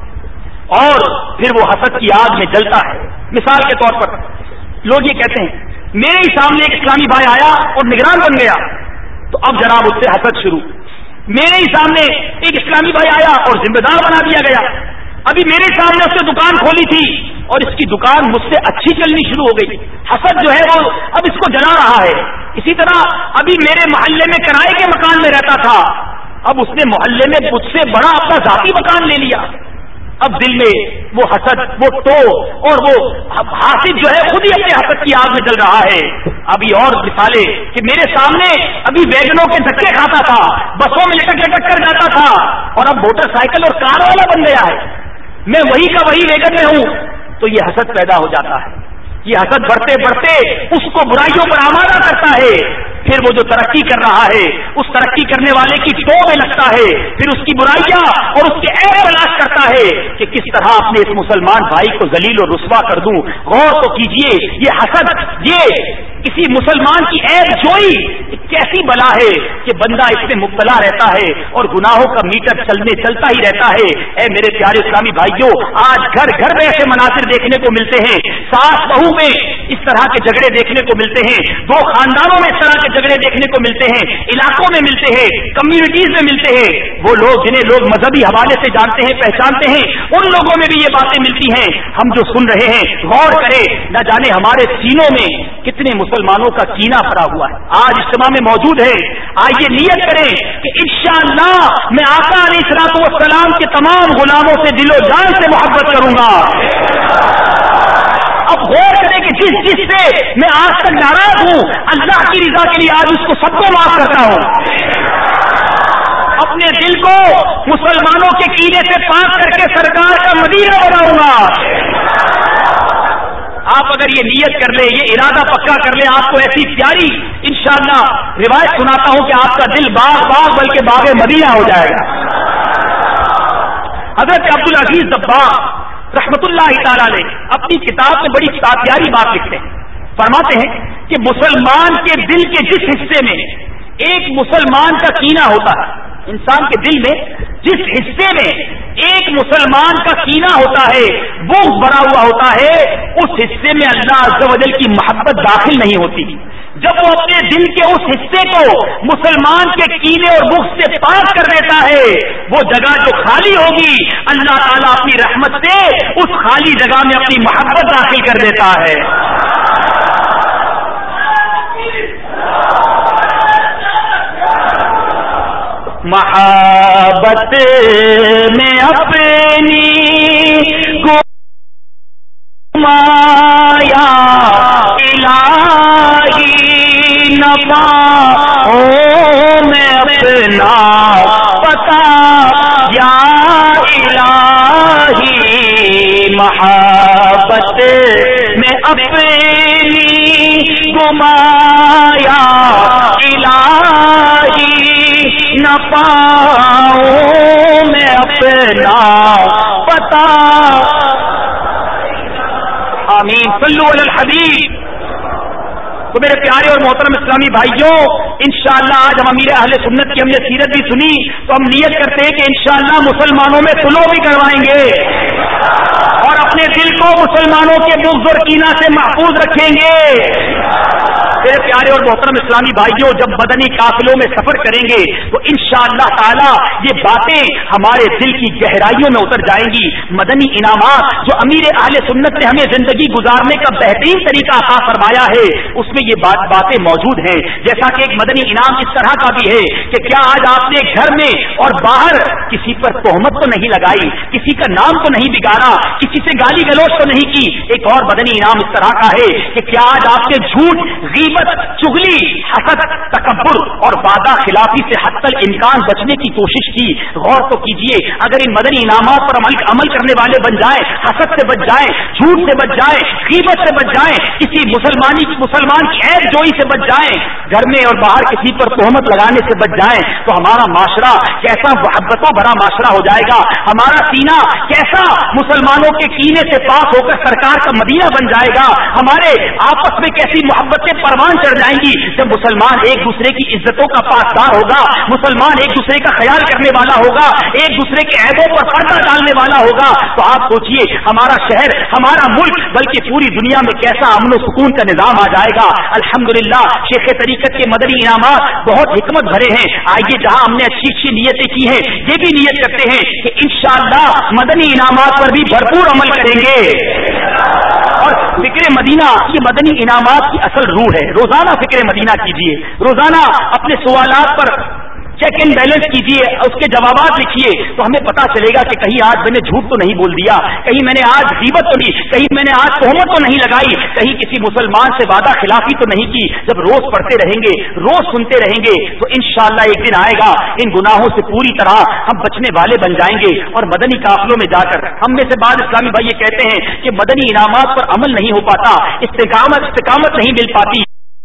اور پھر وہ حسد کی آگ میں جلتا ہے. مثال کے طور پر لوگ یہ کہتے ہیں میرے ہی سامنے ایک اسلامی بھائی آیا اور نگران بن گیا، تو اب جناب اس سے حسد شروع. میرے ہی سامنے ایک اسلامی بھائی آیا اور ذمہ دار بنا دیا گیا. ابھی میرے سامنے اس نے دکان کھولی تھی اور اس کی دکان مجھ سے اچھی چلنی شروع ہو گئی. حسد جو ہے وہ اب اس کو جلا رہا ہے. اسی طرح ابھی میرے محلے میں کرائے کے مکان میں رہتا تھا، اب اس نے محلے میں مجھ سے بڑا اپنا ذاتی مکان لے لیا. اب دل میں وہ حسد، وہ تو اور وہ حاسد جو ہے خود ہی اپنے حسد کی آگ میں جل رہا ہے. ابھی اور مثالیں کہ میرے سامنے ابھی ویگنوں کے دھکے کھاتا تھا، بسوں میں لٹک لٹک کر جاتا تھا، اور اب موٹر سائیکل اور کار والا بن گیا ہے. میں وہی کا وہی ویگن میں ہوں، تو یہ حسد پیدا ہو جاتا ہے. یہ حسد بڑھتے بڑھتے اس کو برائیوں پر آمادہ کرتا ہے. پھر وہ جو ترقی کر رہا ہے اس ترقی کرنے والے کی ٹو میں لگتا ہے، پھر اس کی برائیاں اور اس کے عیب تلاش کرتا ہے کہ کس طرح اپنے اس مسلمان بھائی کو ذلیل اور رسوا کر دوں. غور تو کیجئے، یہ حسد، یہ کسی مسلمان کی عیب جوئی کیسی بلا ہے کہ بندہ اس میں مبتلا رہتا ہے اور گناہوں کا میٹر چلنے چلتا ہی رہتا ہے. اے میرے پیارے اسلامی بھائیوں، آج گھر گھر میں ایسے مناظر دیکھنے کو ملتے ہیں. ساس بہو میں اس طرح کے جھگڑے دیکھنے کو ملتے ہیں، دو خاندانوں میں اس طرح کے جھگڑے دیکھنے کو ملتے ہیں، علاقوں میں ملتے ہیں، کمیونٹیز میں ملتے ہیں. وہ لوگ جنہیں لوگ مذہبی حوالے سے جانتے ہیں، پہچانتے ہیں، ان لوگوں میں بھی یہ باتیں ملتی ہیں. ہم جو سن رہے ہیں غور کریں، نہ جانے ہمارے سینوں میں کتنے مسلمانوں کا کینہ پڑا ہوا ہے. آج اجتماع میں موجود ہے، آئیے نیت کریں کہ انشاءاللہ میں آقا علیہ الصلوۃ والسلام کے تمام غلاموں سے دل و جان سے محبت کروں گا. اب غور کریں کہ جس جس سے میں آج تک ناراض ہوں، اللہ کی رضا کے لیے آج اس کو سب کو معاف کرتا ہوں. اپنے دل کو مسلمانوں کے کینے سے پاک کر کے سرکار کا مدینہ بناؤں گا. آپ اگر یہ نیت کر لیں، یہ ارادہ پکا کر لیں، آپ کو ایسی پیاری انشاءاللہ روایت سناتا ہوں کہ آپ کا دل باغ باغ بلکہ باغ مدینہ ہو جائے گا. حضرت عبدالعزیز دباغ رحمت اللہ تعالی علیہ اپنی کتاب میں بڑی پیاری بات لکھتے ہیں. فرماتے ہیں کہ مسلمان کے دل کے جس حصے میں ایک مسلمان کا کینہ ہوتا ہے، انسان کے دل میں جس حصے میں ایک مسلمان کا کینہ ہوتا ہے، بغض بھرا ہوا ہوتا ہے، اس حصے میں اللہ عز و جل کی محبت داخل نہیں ہوتی. جب وہ اپنے دل کے اس حصے کو مسلمان کے کینے اور بغض سے پاک کر دیتا ہے، وہ جگہ جو خالی ہوگی اللہ تعالیٰ اپنی رحمت سے اس خالی جگہ میں اپنی محبت داخل کر دیتا ہے. محبت میں اپنی گمایا الہی نفا میں اپنا پتا یا الہی. محبت میں اپنی گمایا الہی نہ پاؤں میں اپنا پتا. آمین. صلو علی الحبیب. تو میرے پیارے اور محترم اسلامی بھائیوں، انشاءاللہ آج ہم امیر اہل سنت کی ہم نے سیرت بھی سنی، تو ہم نیت کرتے ہیں کہ انشاءاللہ مسلمانوں میں صلح بھی کروائیں گے اور اپنے دل کو مسلمانوں کے بغض اور کینہ سے محفوظ رکھیں گے. میرے پیارے اور محترم اسلامی بھائیوں، جب مدنی قافلوں میں سفر کریں گے تو انشاءاللہ تعالی یہ باتیں ہمارے دل کی گہرائیوں میں اتر جائیں گی. مدنی انعامات جو امیر اہل سنت نے ہمیں زندگی گزارنے کا بہترین طریقہ عطا فرمایا ہے، اس میں یہ بات باتیں موجود ہیں. جیسا کہ ایک مدنی انعام اس طرح کا بھی ہے کہ کیا آج آپ نے گھر میں اور باہر کسی پر تہمت تو نہیں لگائی، کسی کا نام تو نہیں بگاڑا، کسی سے گالی گلوچ تو نہیں کی. ایک اور مدنی انعام اس طرح کا ہے کہ کیا آج آپ نے جھوٹ، غیبت، چغلی، حسد، تکبر اور وعدہ خلافی سے حتی الامکان بچنے کی کوشش کی. غور تو کیجئے، اگر ان مدنی انعامات پر عمل عمل کرنے والے بن جائیں، حسد سے بچ جائیں، جھوٹ سے بچ جائیں، غیبت سے بچ جائیں، کسی مسلمانی مسلمان کی عیب جوئی سے بچ جائیں، گھر میں اور باہر کسی پر تہمت لگانے سے بچ جائیں، تو ہمارا معاشرہ کیسا محبتوں بھرا معاشرہ ہو جائے گا. ہمارا سینہ کیسا مسلمانوں کے کینے سے پاک ہو کر سرکار کا مدینہ بن جائے گا. ہمارے آپس میں کیسی محبتیں پروان چڑھ جائیں گی جب مسلمان ایک دوسرے کی عزتوں کا پاسدار ہوگا، مسلمان ایک دوسرے کا خیال کرنے والا ہوگا، ایک دوسرے کے عیبوں پر پردہ ڈالنے والا ہوگا. تو آپ سوچئے ہمارا شہر، ہمارا ملک، بلکہ پوری دنیا میں کیسا امن و سکون کا نظام آ جائے گا. الحمدللہ شیخ طریقت کے مدنی انعامات بہت حکمت بھرے ہیں. آئیے جہاں ہم نے اچھی اچھی نیتیں کی ہیں، یہ بھی نیت کرتے ہیں کہ انشاءاللہ مدنی انعامات پر بھی بھرپور عمل کریں گے. اور فکر مدینہ یہ مدنی انعامات کی اصل روح ہے. روزانہ فکر مدینہ کیجئے، روزانہ اپنے سوالات پر چیک اینڈ بیلنس کیجئے، اس کے جوابات لکھیے، تو ہمیں پتا چلے گا کہ کہیں آج میں نے جھوٹ تو نہیں بول دیا، کہیں میں نے آج غیبت تو نہیں، کہیں میں نے آج تہمت تو نہیں لگائی، کہیں کسی مسلمان سے وعدہ خلافی تو نہیں کی. جب روز پڑھتے رہیں گے، روز سنتے رہیں گے، تو انشاءاللہ ایک دن آئے گا ان گناہوں سے پوری طرح ہم بچنے والے بن جائیں گے. اور مدنی قافلوں میں جا کر ہم میں سے بعض اسلامی بھائی یہ کہتے ہیں کہ مدنی انعامات پر عمل نہیں ہو پاتا، استقامت استقامت نہیں مل پاتی.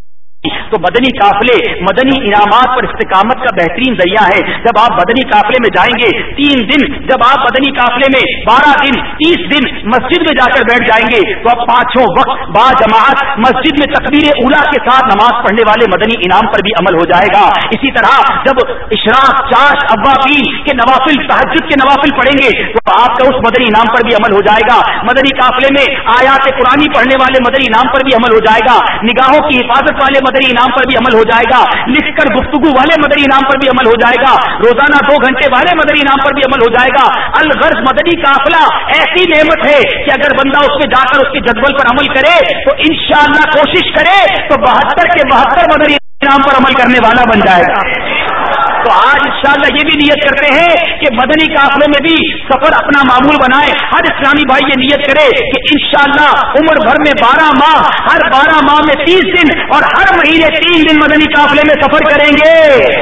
تو مدنی قافلے مدنی انعامات پر استقامت کا بہترین ذریعہ ہے. جب آپ مدنی قافلے میں جائیں گے، تین دن جب آپ مدنی قافلے میں بارہ دن تیس دن مسجد میں جا کر بیٹھ جائیں گے، تو اب پانچوں وقت با جماعت مسجد میں تکبیر اولیٰ کے ساتھ نماز پڑھنے والے مدنی انعام پر بھی عمل ہو جائے گا. اسی طرح جب اشراق، چاش، اوابین کے نوافل، تہجد کے نوافل پڑھیں گے، تو آپ کا اس مدنی انعام پر بھی عمل ہو جائے گا. مدنی قافلے میں آیات قرآنی پڑھنے والے مدنی انعام پر بھی عمل ہو جائے گا. نگاہوں کی حفاظت والے مدنی انعام پر بھی عمل ہو جائے گا. لکھ کر گفتگو والے مدنی انعام پر بھی عمل ہو جائے گا. روزانہ دو گھنٹے والے مدنی انعام پر بھی عمل ہو جائے گا. الغرض مدنی قافلہ ایسی نعمت ہے کہ اگر بندہ اس میں جا کر اس کے جدول پر عمل کرے تو انشاءاللہ کوشش کرے تو بہتر کے بہتر مدنی انعام پر عمل کرنے والا بن جائے گا. تو آج انشاءاللہ یہ بھی نیت کرتے ہیں کہ مدنی قافلوں میں بھی سفر اپنا معمول بنائے. ہر اسلامی بھائی یہ نیت کرے کہ انشاءاللہ عمر بھر میں بارہ ماہ، ہر بارہ ماہ میں تیس دن اور ہر مہینے تین دن مدنی قافلے میں سفر کریں گے.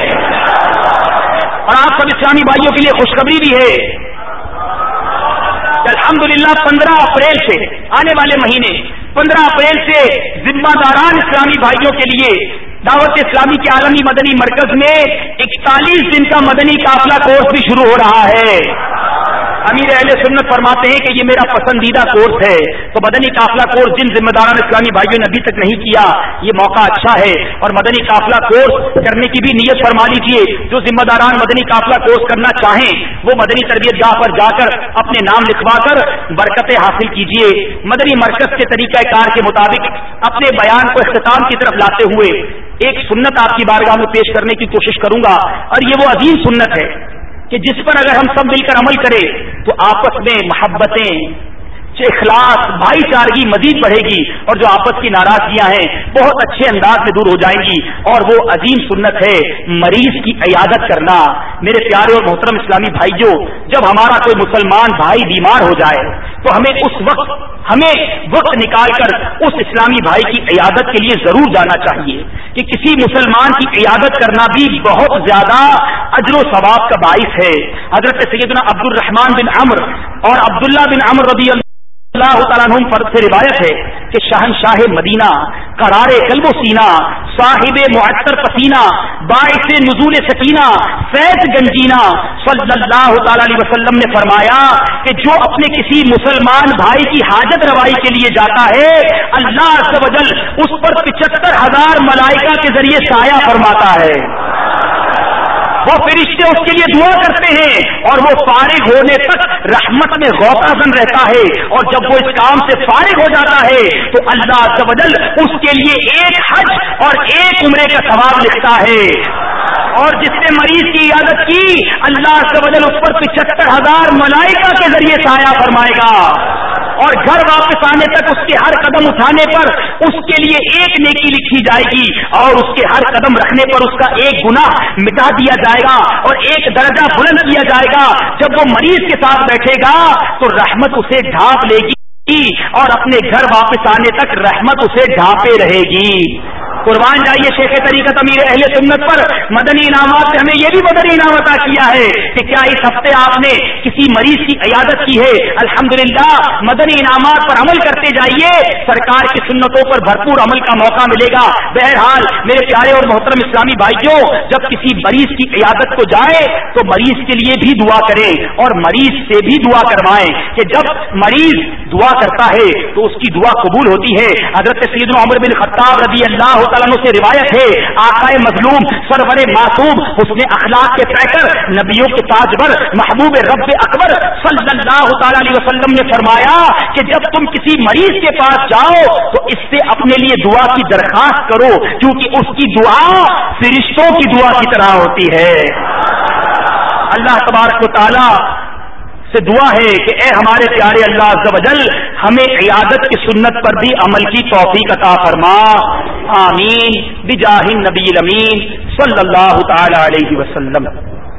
اور آپ سب اسلامی بھائیوں کے لیے خوشخبری بھی ہے کہ الحمدللہ پندرہ اپریل سے آنے والے مہینے پندرہ اپریل سے ذمہ داران اسلامی بھائیوں کے لیے دعوت اسلامی کے عالمی مدنی مرکز میں اکتالیس دن کا مدنی قافلہ کورس بھی شروع ہو رہا ہے. امیر اہل سنت فرماتے ہیں کہ یہ میرا پسندیدہ کورس ہے. تو مدنی قافلہ کورس جن ذمہ داران اسلامی بھائیوں نے ابھی تک نہیں کیا، یہ موقع اچھا ہے. اور مدنی قافلہ کورس کرنے کی بھی نیت فرما لیجیے. جو ذمہ داران مدنی قافلہ کورس کرنا چاہیں وہ مدنی تربیت گاہ پر جا کر اپنے نام لکھوا کر برکتیں حاصل کیجیے. مدنی مرکز کے طریقہ کار کے مطابق اپنے بیان کو اختتام کی طرف لاتے ہوئے ایک سنت آپ کی بارگاہ میں پیش کرنے کی کوشش کروں گا. اور یہ وہ عظیم سنت ہے کہ جس پر اگر ہم سب مل کر عمل کریں تو آپس میں محبتیں، اخلاص، بھائی چارگی مزید بڑھے گی اور جو آپس کی ناراضگیاں ہیں بہت اچھے انداز میں دور ہو جائیں گی. اور وہ عظیم سنت ہے مریض کی عیادت کرنا. میرے پیارے اور محترم اسلامی بھائیوں، جب ہمارا کوئی مسلمان بھائی بیمار ہو جائے تو ہمیں اس وقت ہمیں وقت نکال کر اس اسلامی بھائی کی عیادت کے لیے ضرور جانا چاہیے. کہ کسی مسلمان کی عیادت کرنا بھی بہت زیادہ اجر و ثواب کا باعث ہے. حضرت سیدنا عبد الرحمن بن عمرو اور عبداللہ بن عمرو رضی اللہ تعالیٰ عنہم پر سے روایت ہے کہ شہنشاہ مدینہ، قرار قلب و سینہ، صاحب معطر پسینہ، باعث نزول سکینہ، فیض گنجینہ صلی اللہ تعالی علیہ وسلم نے فرمایا کہ جو اپنے کسی مسلمان بھائی کی حاجت روائی کے لیے جاتا ہے، اللہ عز و جل اس پر پچہتر ہزار ملائکہ کے ذریعے سایہ فرماتا ہے. وہ فرشتے اس کے لیے دعا کرتے ہیں اور وہ فارغ ہونے تک رحمت میں غوطہ زن رہتا ہے، اور جب وہ اس کام سے فارغ ہو جاتا ہے تو اللہ عز و جل اس کے لیے ایک حج اور ایک عمرے کا ثواب لکھتا ہے۔ اور جس نے مریض کی عیادت کی اللہ عز و جل اس پر پچہتر ہزار ملائکہ کے ذریعے سایہ فرمائے گا، اور گھر واپس آنے تک اس کے ہر قدم اٹھانے پر اس کے لیے ایک نیکی لکھی جائے گی، اور اس کے ہر قدم رکھنے پر اس کا ایک گناہ مٹا دیا جائے گا اور ایک درجہ بلند کیا جائے گا۔ جب وہ مریض کے ساتھ بیٹھے گا تو رحمت اسے ڈھانپ لے گی اور اپنے گھر واپس آنے تک رحمت اسے ڈھانپے رہے گی۔ قربان جائیے شیخ طریقت امیر اہل سنت پر مدنی انعامات سے ہمیں یہ بھی مدنی انعام عطا کیا ہے کہ کیا اس ہفتے آپ نے کسی مریض کی عیادت کی ہے؟ الحمدللہ مدنی انعامات پر عمل کرتے جائیے، سرکار کی سنتوں پر بھرپور عمل کا موقع ملے گا۔ بہرحال میرے پیارے اور محترم اسلامی بھائیوں، جب کسی مریض کی عیادت کو جائے تو مریض کے لیے بھی دعا کریں اور مریض سے بھی دعا کروائیں کہ جب مریض دعا کرتا ہے تو اس کی دعا قبول ہوتی ہے۔ حضرت سیدنا عمر بن خطاب رضی اللہ تعالیٰ عنہ سے روایت ہے، آقائے مظلوم سرور معصوم حسن اخلاق کے پیکر نبیوں کے تاجور محبوب رب اکبر صلی اللہ تعالیٰ علیہ وسلم نے فرمایا کہ جب تم کسی مریض کے پاس جاؤ تو اس سے اپنے لیے دعا کی درخواست کرو، کیونکہ اس کی دعا فرشتوں کی دعا کی طرح ہوتی ہے۔ اللہ تبارک و تعالی سے دعا ہے کہ اے ہمارے پیارے اللہ عز و جل ہمیں عیادت کی سنت پر بھی عمل کی توفیق عطا فرما، آمین بجاہ النبی الامین صلی اللہ تعالی علیہ وسلم۔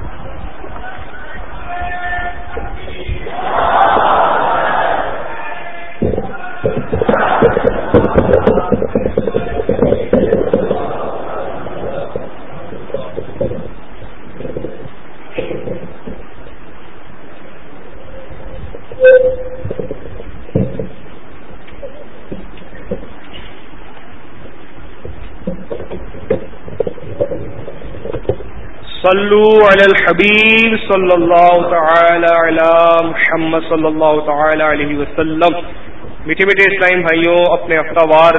صلو علی الحبیب صلی اللہ تعالی علی محمد صلی اللہ تعالی علیہ وسلم۔ میٹھے میٹھے اسلام بھائیوں، اپنے ہفتہ وار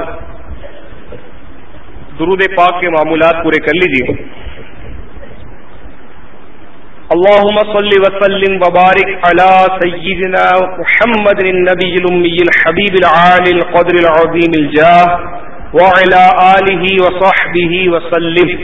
درود پاک کے معمولات پورے کر لیجیے۔ اللہم صلی وسلم وبارک علی سیدنا محمد النبی الامی الحبیب العالی القدر العظیم الجاہ وعلی آلہ وصحبہ وسلم۔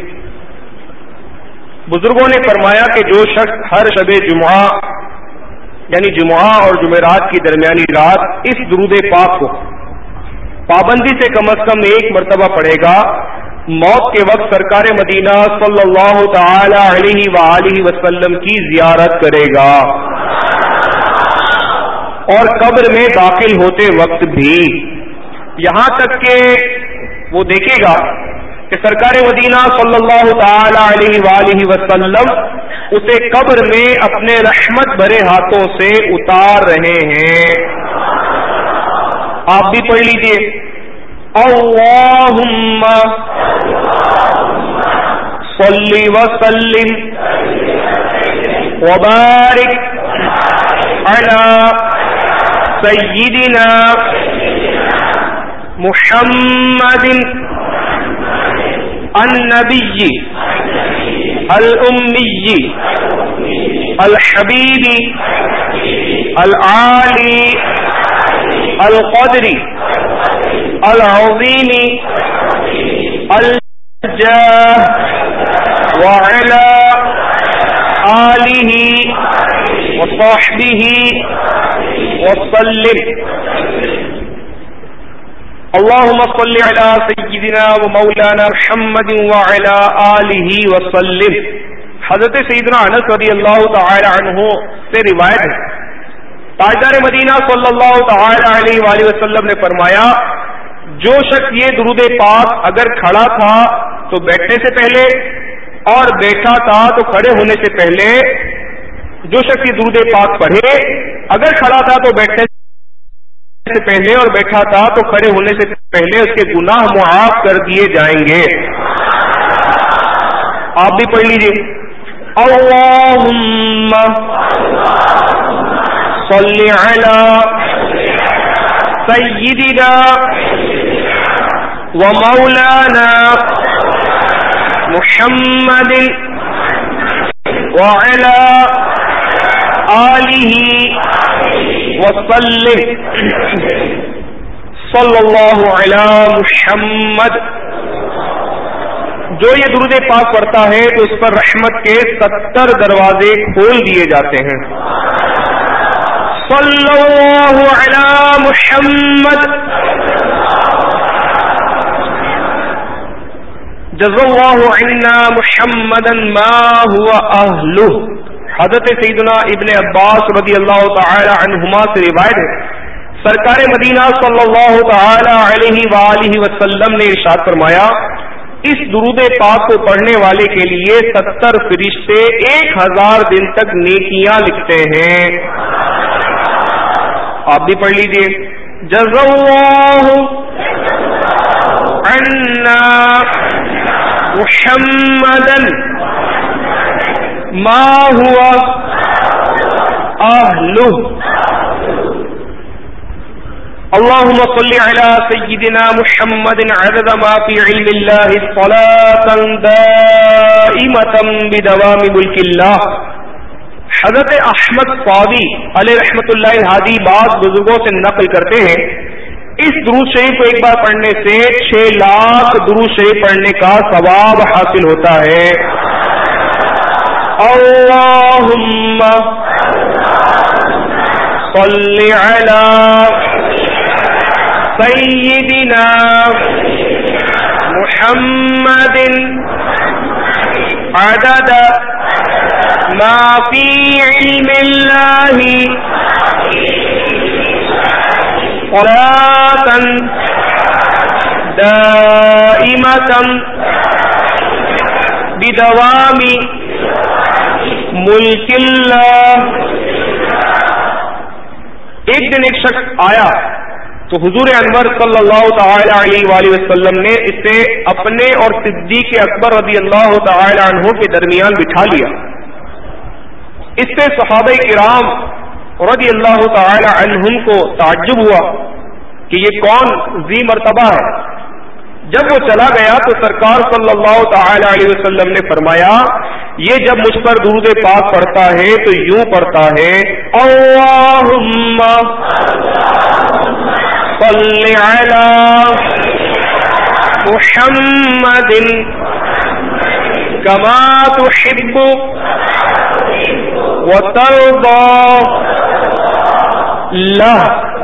بزرگوں نے فرمایا کہ جو شخص ہر شب جمعہ یعنی جمعہ اور جمعرات کی درمیانی رات اس درود پاک کو پابندی سے کم از کم ایک مرتبہ پڑھے گا، موت کے وقت سرکار مدینہ صلی اللہ تعالی علیہ وآلہ وسلم کی زیارت کرے گا، اور قبر میں داخل ہوتے وقت بھی یہاں تک کہ وہ دیکھے گا کہ سرکار مدینہ صلی اللہ تعالی علیہ وآلہ وسلم اسے قبر میں اپنے رحمت بھرے ہاتھوں سے اتار رہے ہیں۔ آپ بھی پڑھ لیجئے، اللہم صلی وسلم وبارک علی سیدنا محمد النبی الامی الحبیب العالی القدر العظیم الجاہ وعلی آلہ وصحبہ وسلم۔ اللهم صل على سيدنا ومولانا محمد وعلى آلہ وسلم۔ حضرت سیدنا انس رضی اللہ تعالی عنہ سے روایت ہے، تاجدار مدینہ صلی اللہ تعالی علیہ وآلہ وسلم نے فرمایا، جو شخص یہ درود پاک اگر کھڑا تھا تو بیٹھنے سے پہلے اور بیٹھا تھا تو کھڑے ہونے سے پہلے، جو شخص یہ درود پاک پڑھے اگر کھڑا تھا تو بیٹھنے سے پہلے اور بیٹھا تھا تو کھڑے ہونے سے پہلے اس کے گناہ معاف کر دیے جائیں گے۔ آپ بھی پڑھ لیجیے، اللہم صلی علی سیدنا ومولانا محمد وعلى آلہ وسلم صلی اللہ علی محمد. جو یہ درود پاک پڑھتا ہے تو اس پر رحمت کے ستر دروازے کھول دیے جاتے ہیں. صلی اللہ علی محمد. جزا اللہ عنا محمدا ما هو اہلہ. حضرت سیدنا ابن عباس رضی اللہ تعالی عنہما سے روایت ہے، سرکار مدینہ صلی اللہ تعالی علیہ وآلہ وسلم نے ارشاد فرمایا، اس درود پاک کو پڑھنے والے کے لیے ستر فرشتے ایک ہزار دن تک نیکیاں لکھتے ہیں. آپ بھی پڑھ لیجئے. جزا اللہ عنا محمدا ما هو اہلہ. اللهم صل على سيدنا محمد عدد ما في علم الله صلاة دائمة بدوام ملك الله. حضرت احمد صادی علیہ رحمۃ اللہ الہادی بعض بزرگوں سے نقل کرتے ہیں، اس درود شریف کو ایک بار پڑھنے سے چھ لاکھ درود شریف پڑھنے کا ثواب حاصل ہوتا ہے. اللہم صل علی سیدنا محمد عدد ما فی علم اللہ صلاة دائمة بدوام ملک اللہ. ایک دن ایک شخص آیا تو حضور انور صلی اللہ تعالی علیہ وآلہ وسلم نے اسے اپنے اور صدیق اکبر رضی اللہ تعالی عنہ کے درمیان بٹھا لیا. اس سے صحابہ کرام رضی اللہ تعالی عنہم کو تعجب ہوا کہ یہ کون ذی مرتبہ ہے. جب وہ چلا گیا تو سرکار صلی اللہ تعالی علیہ وسلم نے فرمایا، یہ جب مجھ پر درود پاک پڑھتا ہے تو یوں پڑھتا ہے، اللہم صل علی محمد کما تحب وترضى لہ.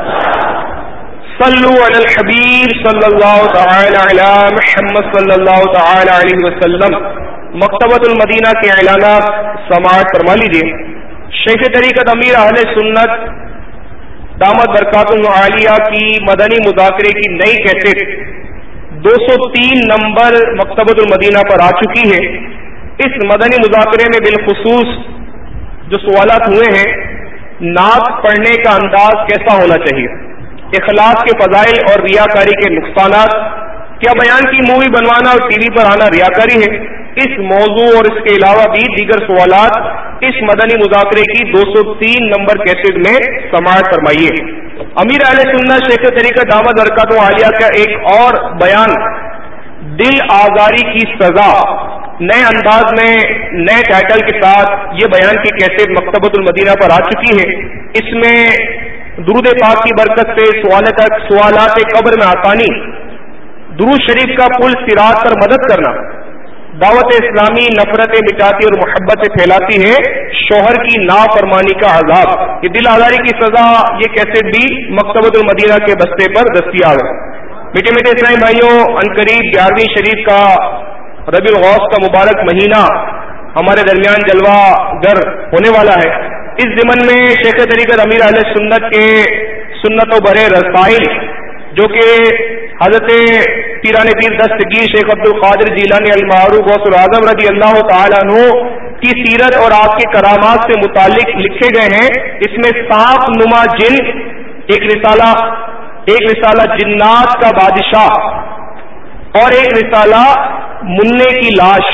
صلو علی الحبیب صلی اللہ تعالی علی محمد صلی اللہ تعالی علیہ وسلم. مکتبۃ المدینہ کے اعلانات سماعت فرما لیجیے. شیخ طریقت امیر اہل سنت دامت برکاتہ عالیہ کی مدنی مذاکرے کی نئی کیسٹ دو سو تین نمبر مکتبۃ المدینہ پر آ چکی ہے. اس مدنی مذاکرے میں بالخصوص جو سوالات ہوئے ہیں، نعت پڑھنے کا انداز کیسا ہونا چاہیے، اخلاص کے فضائل اور ریاکاری کے نقصانات، کیا بیان کی مووی بنوانا اور ٹی وی پر آنا ریاکاری ہے، اس موضوع اور اس کے علاوہ بھی دیگر سوالات اس مدنی مذاکرے کی دو سو تین نمبر کیسٹ میں سماعت فرمائیے. امیر اہل سنت شیخ طریقت دامت برکاتہ عالیہ کا ایک اور بیان، دل آزاری کی سزا، نئے انداز میں نئے ٹائٹل کے ساتھ یہ بیان کی کیسٹ مکتبۃ المدینہ پر آ چکی ہے. اس میں درود پاک کی برکت سے سوالات قبر میں آسانی، درود شریف کا پل صراط پر مدد کرنا، دعوت اسلامی نفرت مٹاتی اور محبت سے پھیلاتی ہے، شوہر کی نافرمانی کا عذاب، یہ دل آزاری کی سزا، یہ کیسٹ بھی مکتبۃ المدینہ کے بستے پر دستیاب ہے. میٹھے میٹھے اسلامی بھائیوں، عنقریب گیارہویں شریف کا ربیع الغوث کا مبارک مہینہ ہمارے درمیان جلوہ گر ہونے والا ہے. اس ضمن میں شیخ طریقت امیر اہل سنت کے سنت و برے رسائل، جو کہ حضرت پیران پیر دستگیر شیخ عبد القادر جیلانی المعروف غوث العظم رضی اللہ تعالیٰ عنہ کی سیرت اور آپ کے کرامات سے متعلق لکھے گئے ہیں. اس میں سانپ نما جن ایک رسالہ ایک رسالہ جنات کا بادشاہ اور ایک رسالہ منع کی لاش،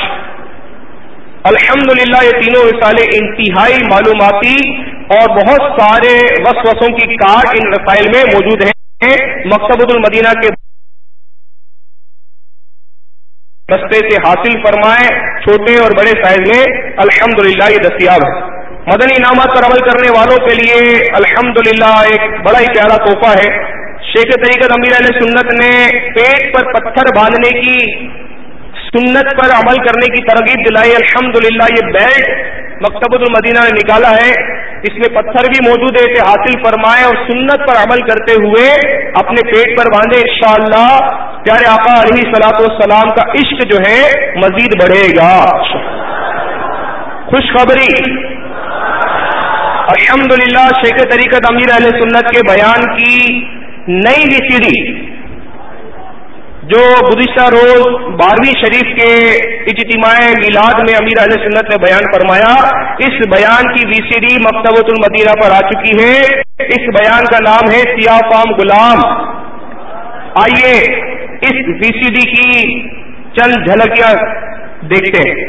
الحمدللہ یہ تینوں رسالے انتہائی معلوماتی اور بہت سارے وسوسوں کی کار ان رسائل میں موجود ہیں. مکتبۃ المدینہ کے بستے سے حاصل فرمائیں. چھوٹے اور بڑے سائز میں الحمدللہ یہ دستیاب ہے. مدنی انعامات پر عمل کرنے والوں کے لیے الحمدللہ ایک بڑا ہی پیارا تحفہ ہے. شیخ طریقت امیر اہل سنت نے پیٹ پر پتھر باندھنے کی سنت پر عمل کرنے کی ترغیب دلائی. الحمدللہ یہ بیلٹ مکتبۃ المدینہ نے نکالا ہے, اس میں پتھر بھی موجود ہے. اسے حاصل فرمائیں اور سنت پر عمل کرتے ہوئے اپنے پیٹ پر باندھے. انشاءاللہ پیارے آقا علیہ الصلوۃ والسلام کا عشق جو ہے مزید بڑھے گا. خوشخبری الحمدللہ شیخ طریقت امیر اہل سنت کے بیان کی نئی وی سی ڈی جو گزشتہ روز بارہویں شریف کے اجتماع میلاد میں امیر اہل سنت نے بیان فرمایا, اس بیان کی وی سی ڈی مکتبۃ المدینہ پر آ چکی ہے. اس بیان کا نام ہے سیاہ فام غلام. آئیے اس وی سی ڈی کی چند جھلکیاں دیکھتے ہیں.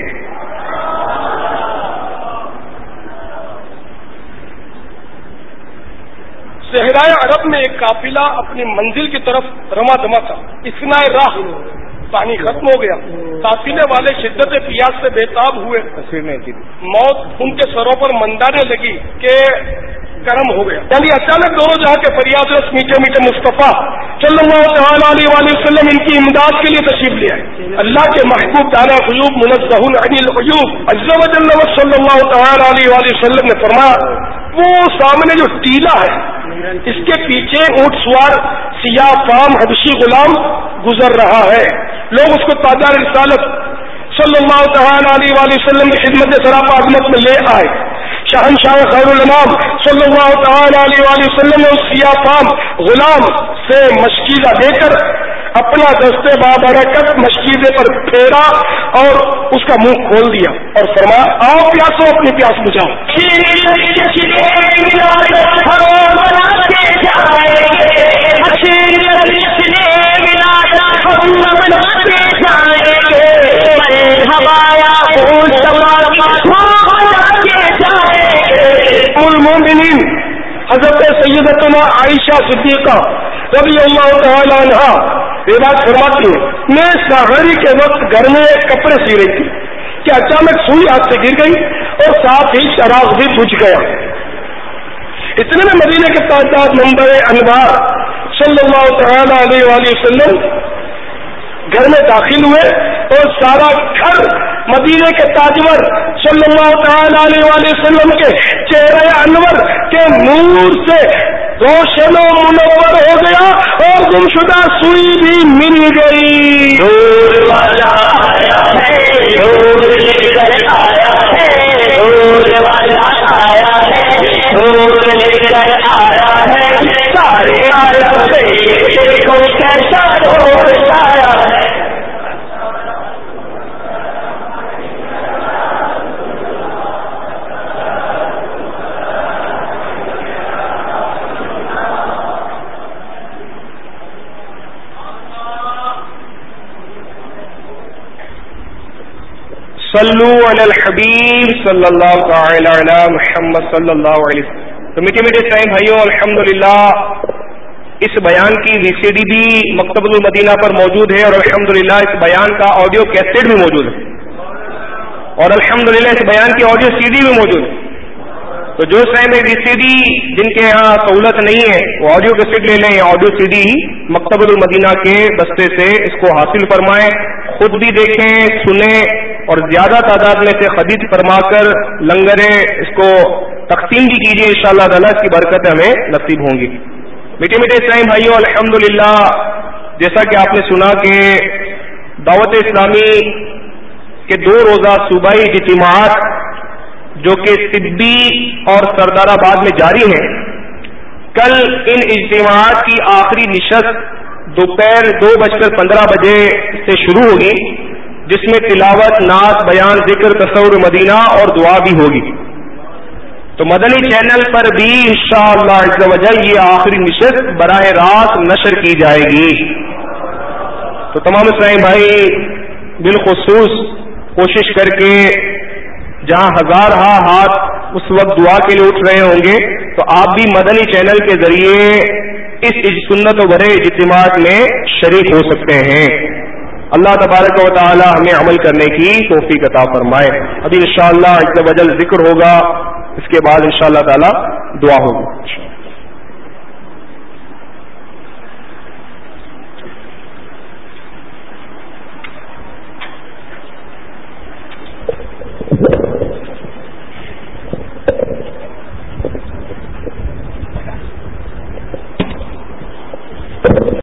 صحرائے عرب میں ایک قافلہ اپنی منزل کی طرف رواں دما تھا. اثناء راہ پانی ختم ہو گیا. قافلے والے شدت پیاس سے بےتاب ہوئے. موت ان کے سروں پر مندانے لگی کہ گرم ہو گیا. یعنی اچانک دونوں جہاں کے فریاد رس میٹھے میٹھے مصطفیٰ صلی اللہ تعالی علیہ وآلہ وسلم ان کی امداد کے لیے تشریف لے آئے. اللہ کے محبوب دانا غیوب منزہ عن العیوب عز و جل صلی اللہ تعالی علیہ وآلہ وسلم نے فرمایا, وہ سامنے جو ٹیلا ہے اس کے پیچھے اونٹ سوار سیاہ فام حبشی غلام گزر رہا ہے. لوگ اس کو تاجدار رسالت صلی اللہ تعالی علیہ وآلہ وسلم کی خدمت سراپا عظمت میں لے آئے. شہنشاہ خیر الانام صلی اللہ تعالی علیہ وآلہ وسلم نے اس سیاہ فام غلام سے مشکیزہ دے کر اپنا دستے بابرکت مشکیزے پر پھیرا اور اس کا منہ کھول دیا اور فرمایا, آؤ پیاسو اپنی پیاس بجھاؤ. المومنین حضرت سیدتنا عائشہ صدیقہ رضی اللہ تعالی عنہا روایت فرماتی ہے, میں سحری کے وقت گھر میں کپڑے سی رہی تھی کہ اچانک سوئی ہاتھ سے گر گئی اور ساتھ ہی چراغ بھی بجھ گیا. اتنے میں مدینے کے تاجدار منبر انوار صلی اللہ تعالی علیہ وآلہ وسلم گھر میں داخل ہوئے اور سارا گھر مدینے کے تاجور صلی اللہ تعالی علیہ وآلہ وسلم کے چہرے انور کے نور سے روشن و منور ہو گیا اور گمشدہ سوئی بھی مل گئی. نور والا آیا ہے, نور لے کر آیا ہے, نور والا آیا ہے, نور لے کر آیا ہے. سارے عالم سے دیکھو کیسا نور آیا ہے. صلو علی الحبیب صلی اللہ تعالی علی محمد صلی اللہ علیہ وسلم. تو میٹھے میٹھے اسلامی بھائیوں, الحمدللہ اس بیان کی وی سی ڈی بھی مکتبۃ المدینہ پر موجود ہے اور الحمدللہ اس بیان کا آڈیو کیسٹ بھی موجود ہے اور الحمدللہ اس بیان کی آڈیو سی ڈی بھی موجود ہے. تو جو اسلامی وی سی ڈی جن کے یہاں سہولت نہیں ہے وہ آڈیو کیسٹ لے لیں. آڈیو سی ڈی مکتبۃ المدینہ کے بستے سے اس کو حاصل فرمائیں, خود بھی دیکھیں, سنیں اور زیادہ تعداد میں سے خرید فرما کر لنگر اس کو تقسیم بھی کیجیے. انشاءاللہ تعالیٰ اس کی برکتیں ہمیں نصیب ہوں گی. میٹھے میٹھے اسلامی بھائیوں, الحمدللہ جیسا کہ آپ نے سنا کہ دعوت اسلامی کے دو روزہ صوبائی اجتماعات جو کہ طبی اور سردار آباد میں جاری ہیں, کل ان اجتماعات کی آخری نشست دوپہر دو بج کر پندرہ بجے سے شروع ہوگی, جس میں تلاوت, نعت, بیان, ذکر, تصور مدینہ اور دعا بھی ہوگی. تو مدنی چینل پر بھی انشاءاللہ عز و جل یہ آخری نشست براہ راست نشر کی جائے گی. تو تمام اسلامی بھائی بالخصوص کوشش کر کے جہاں ہزار ہا ہاتھ اس وقت دعا کے لیے اٹھ رہے ہوں گے تو آپ بھی مدنی چینل کے ذریعے اس سنت و بھرے اجتماعات میں شریک ہو سکتے ہیں. اللہ تبارک و تعالی ہمیں عمل کرنے کی توفیق عطا فرمائے. ابھی انشاءاللہ عز و جل ذکر ہوگا، اس کے بعد انشاءاللہ تعالی دعا ہوگی.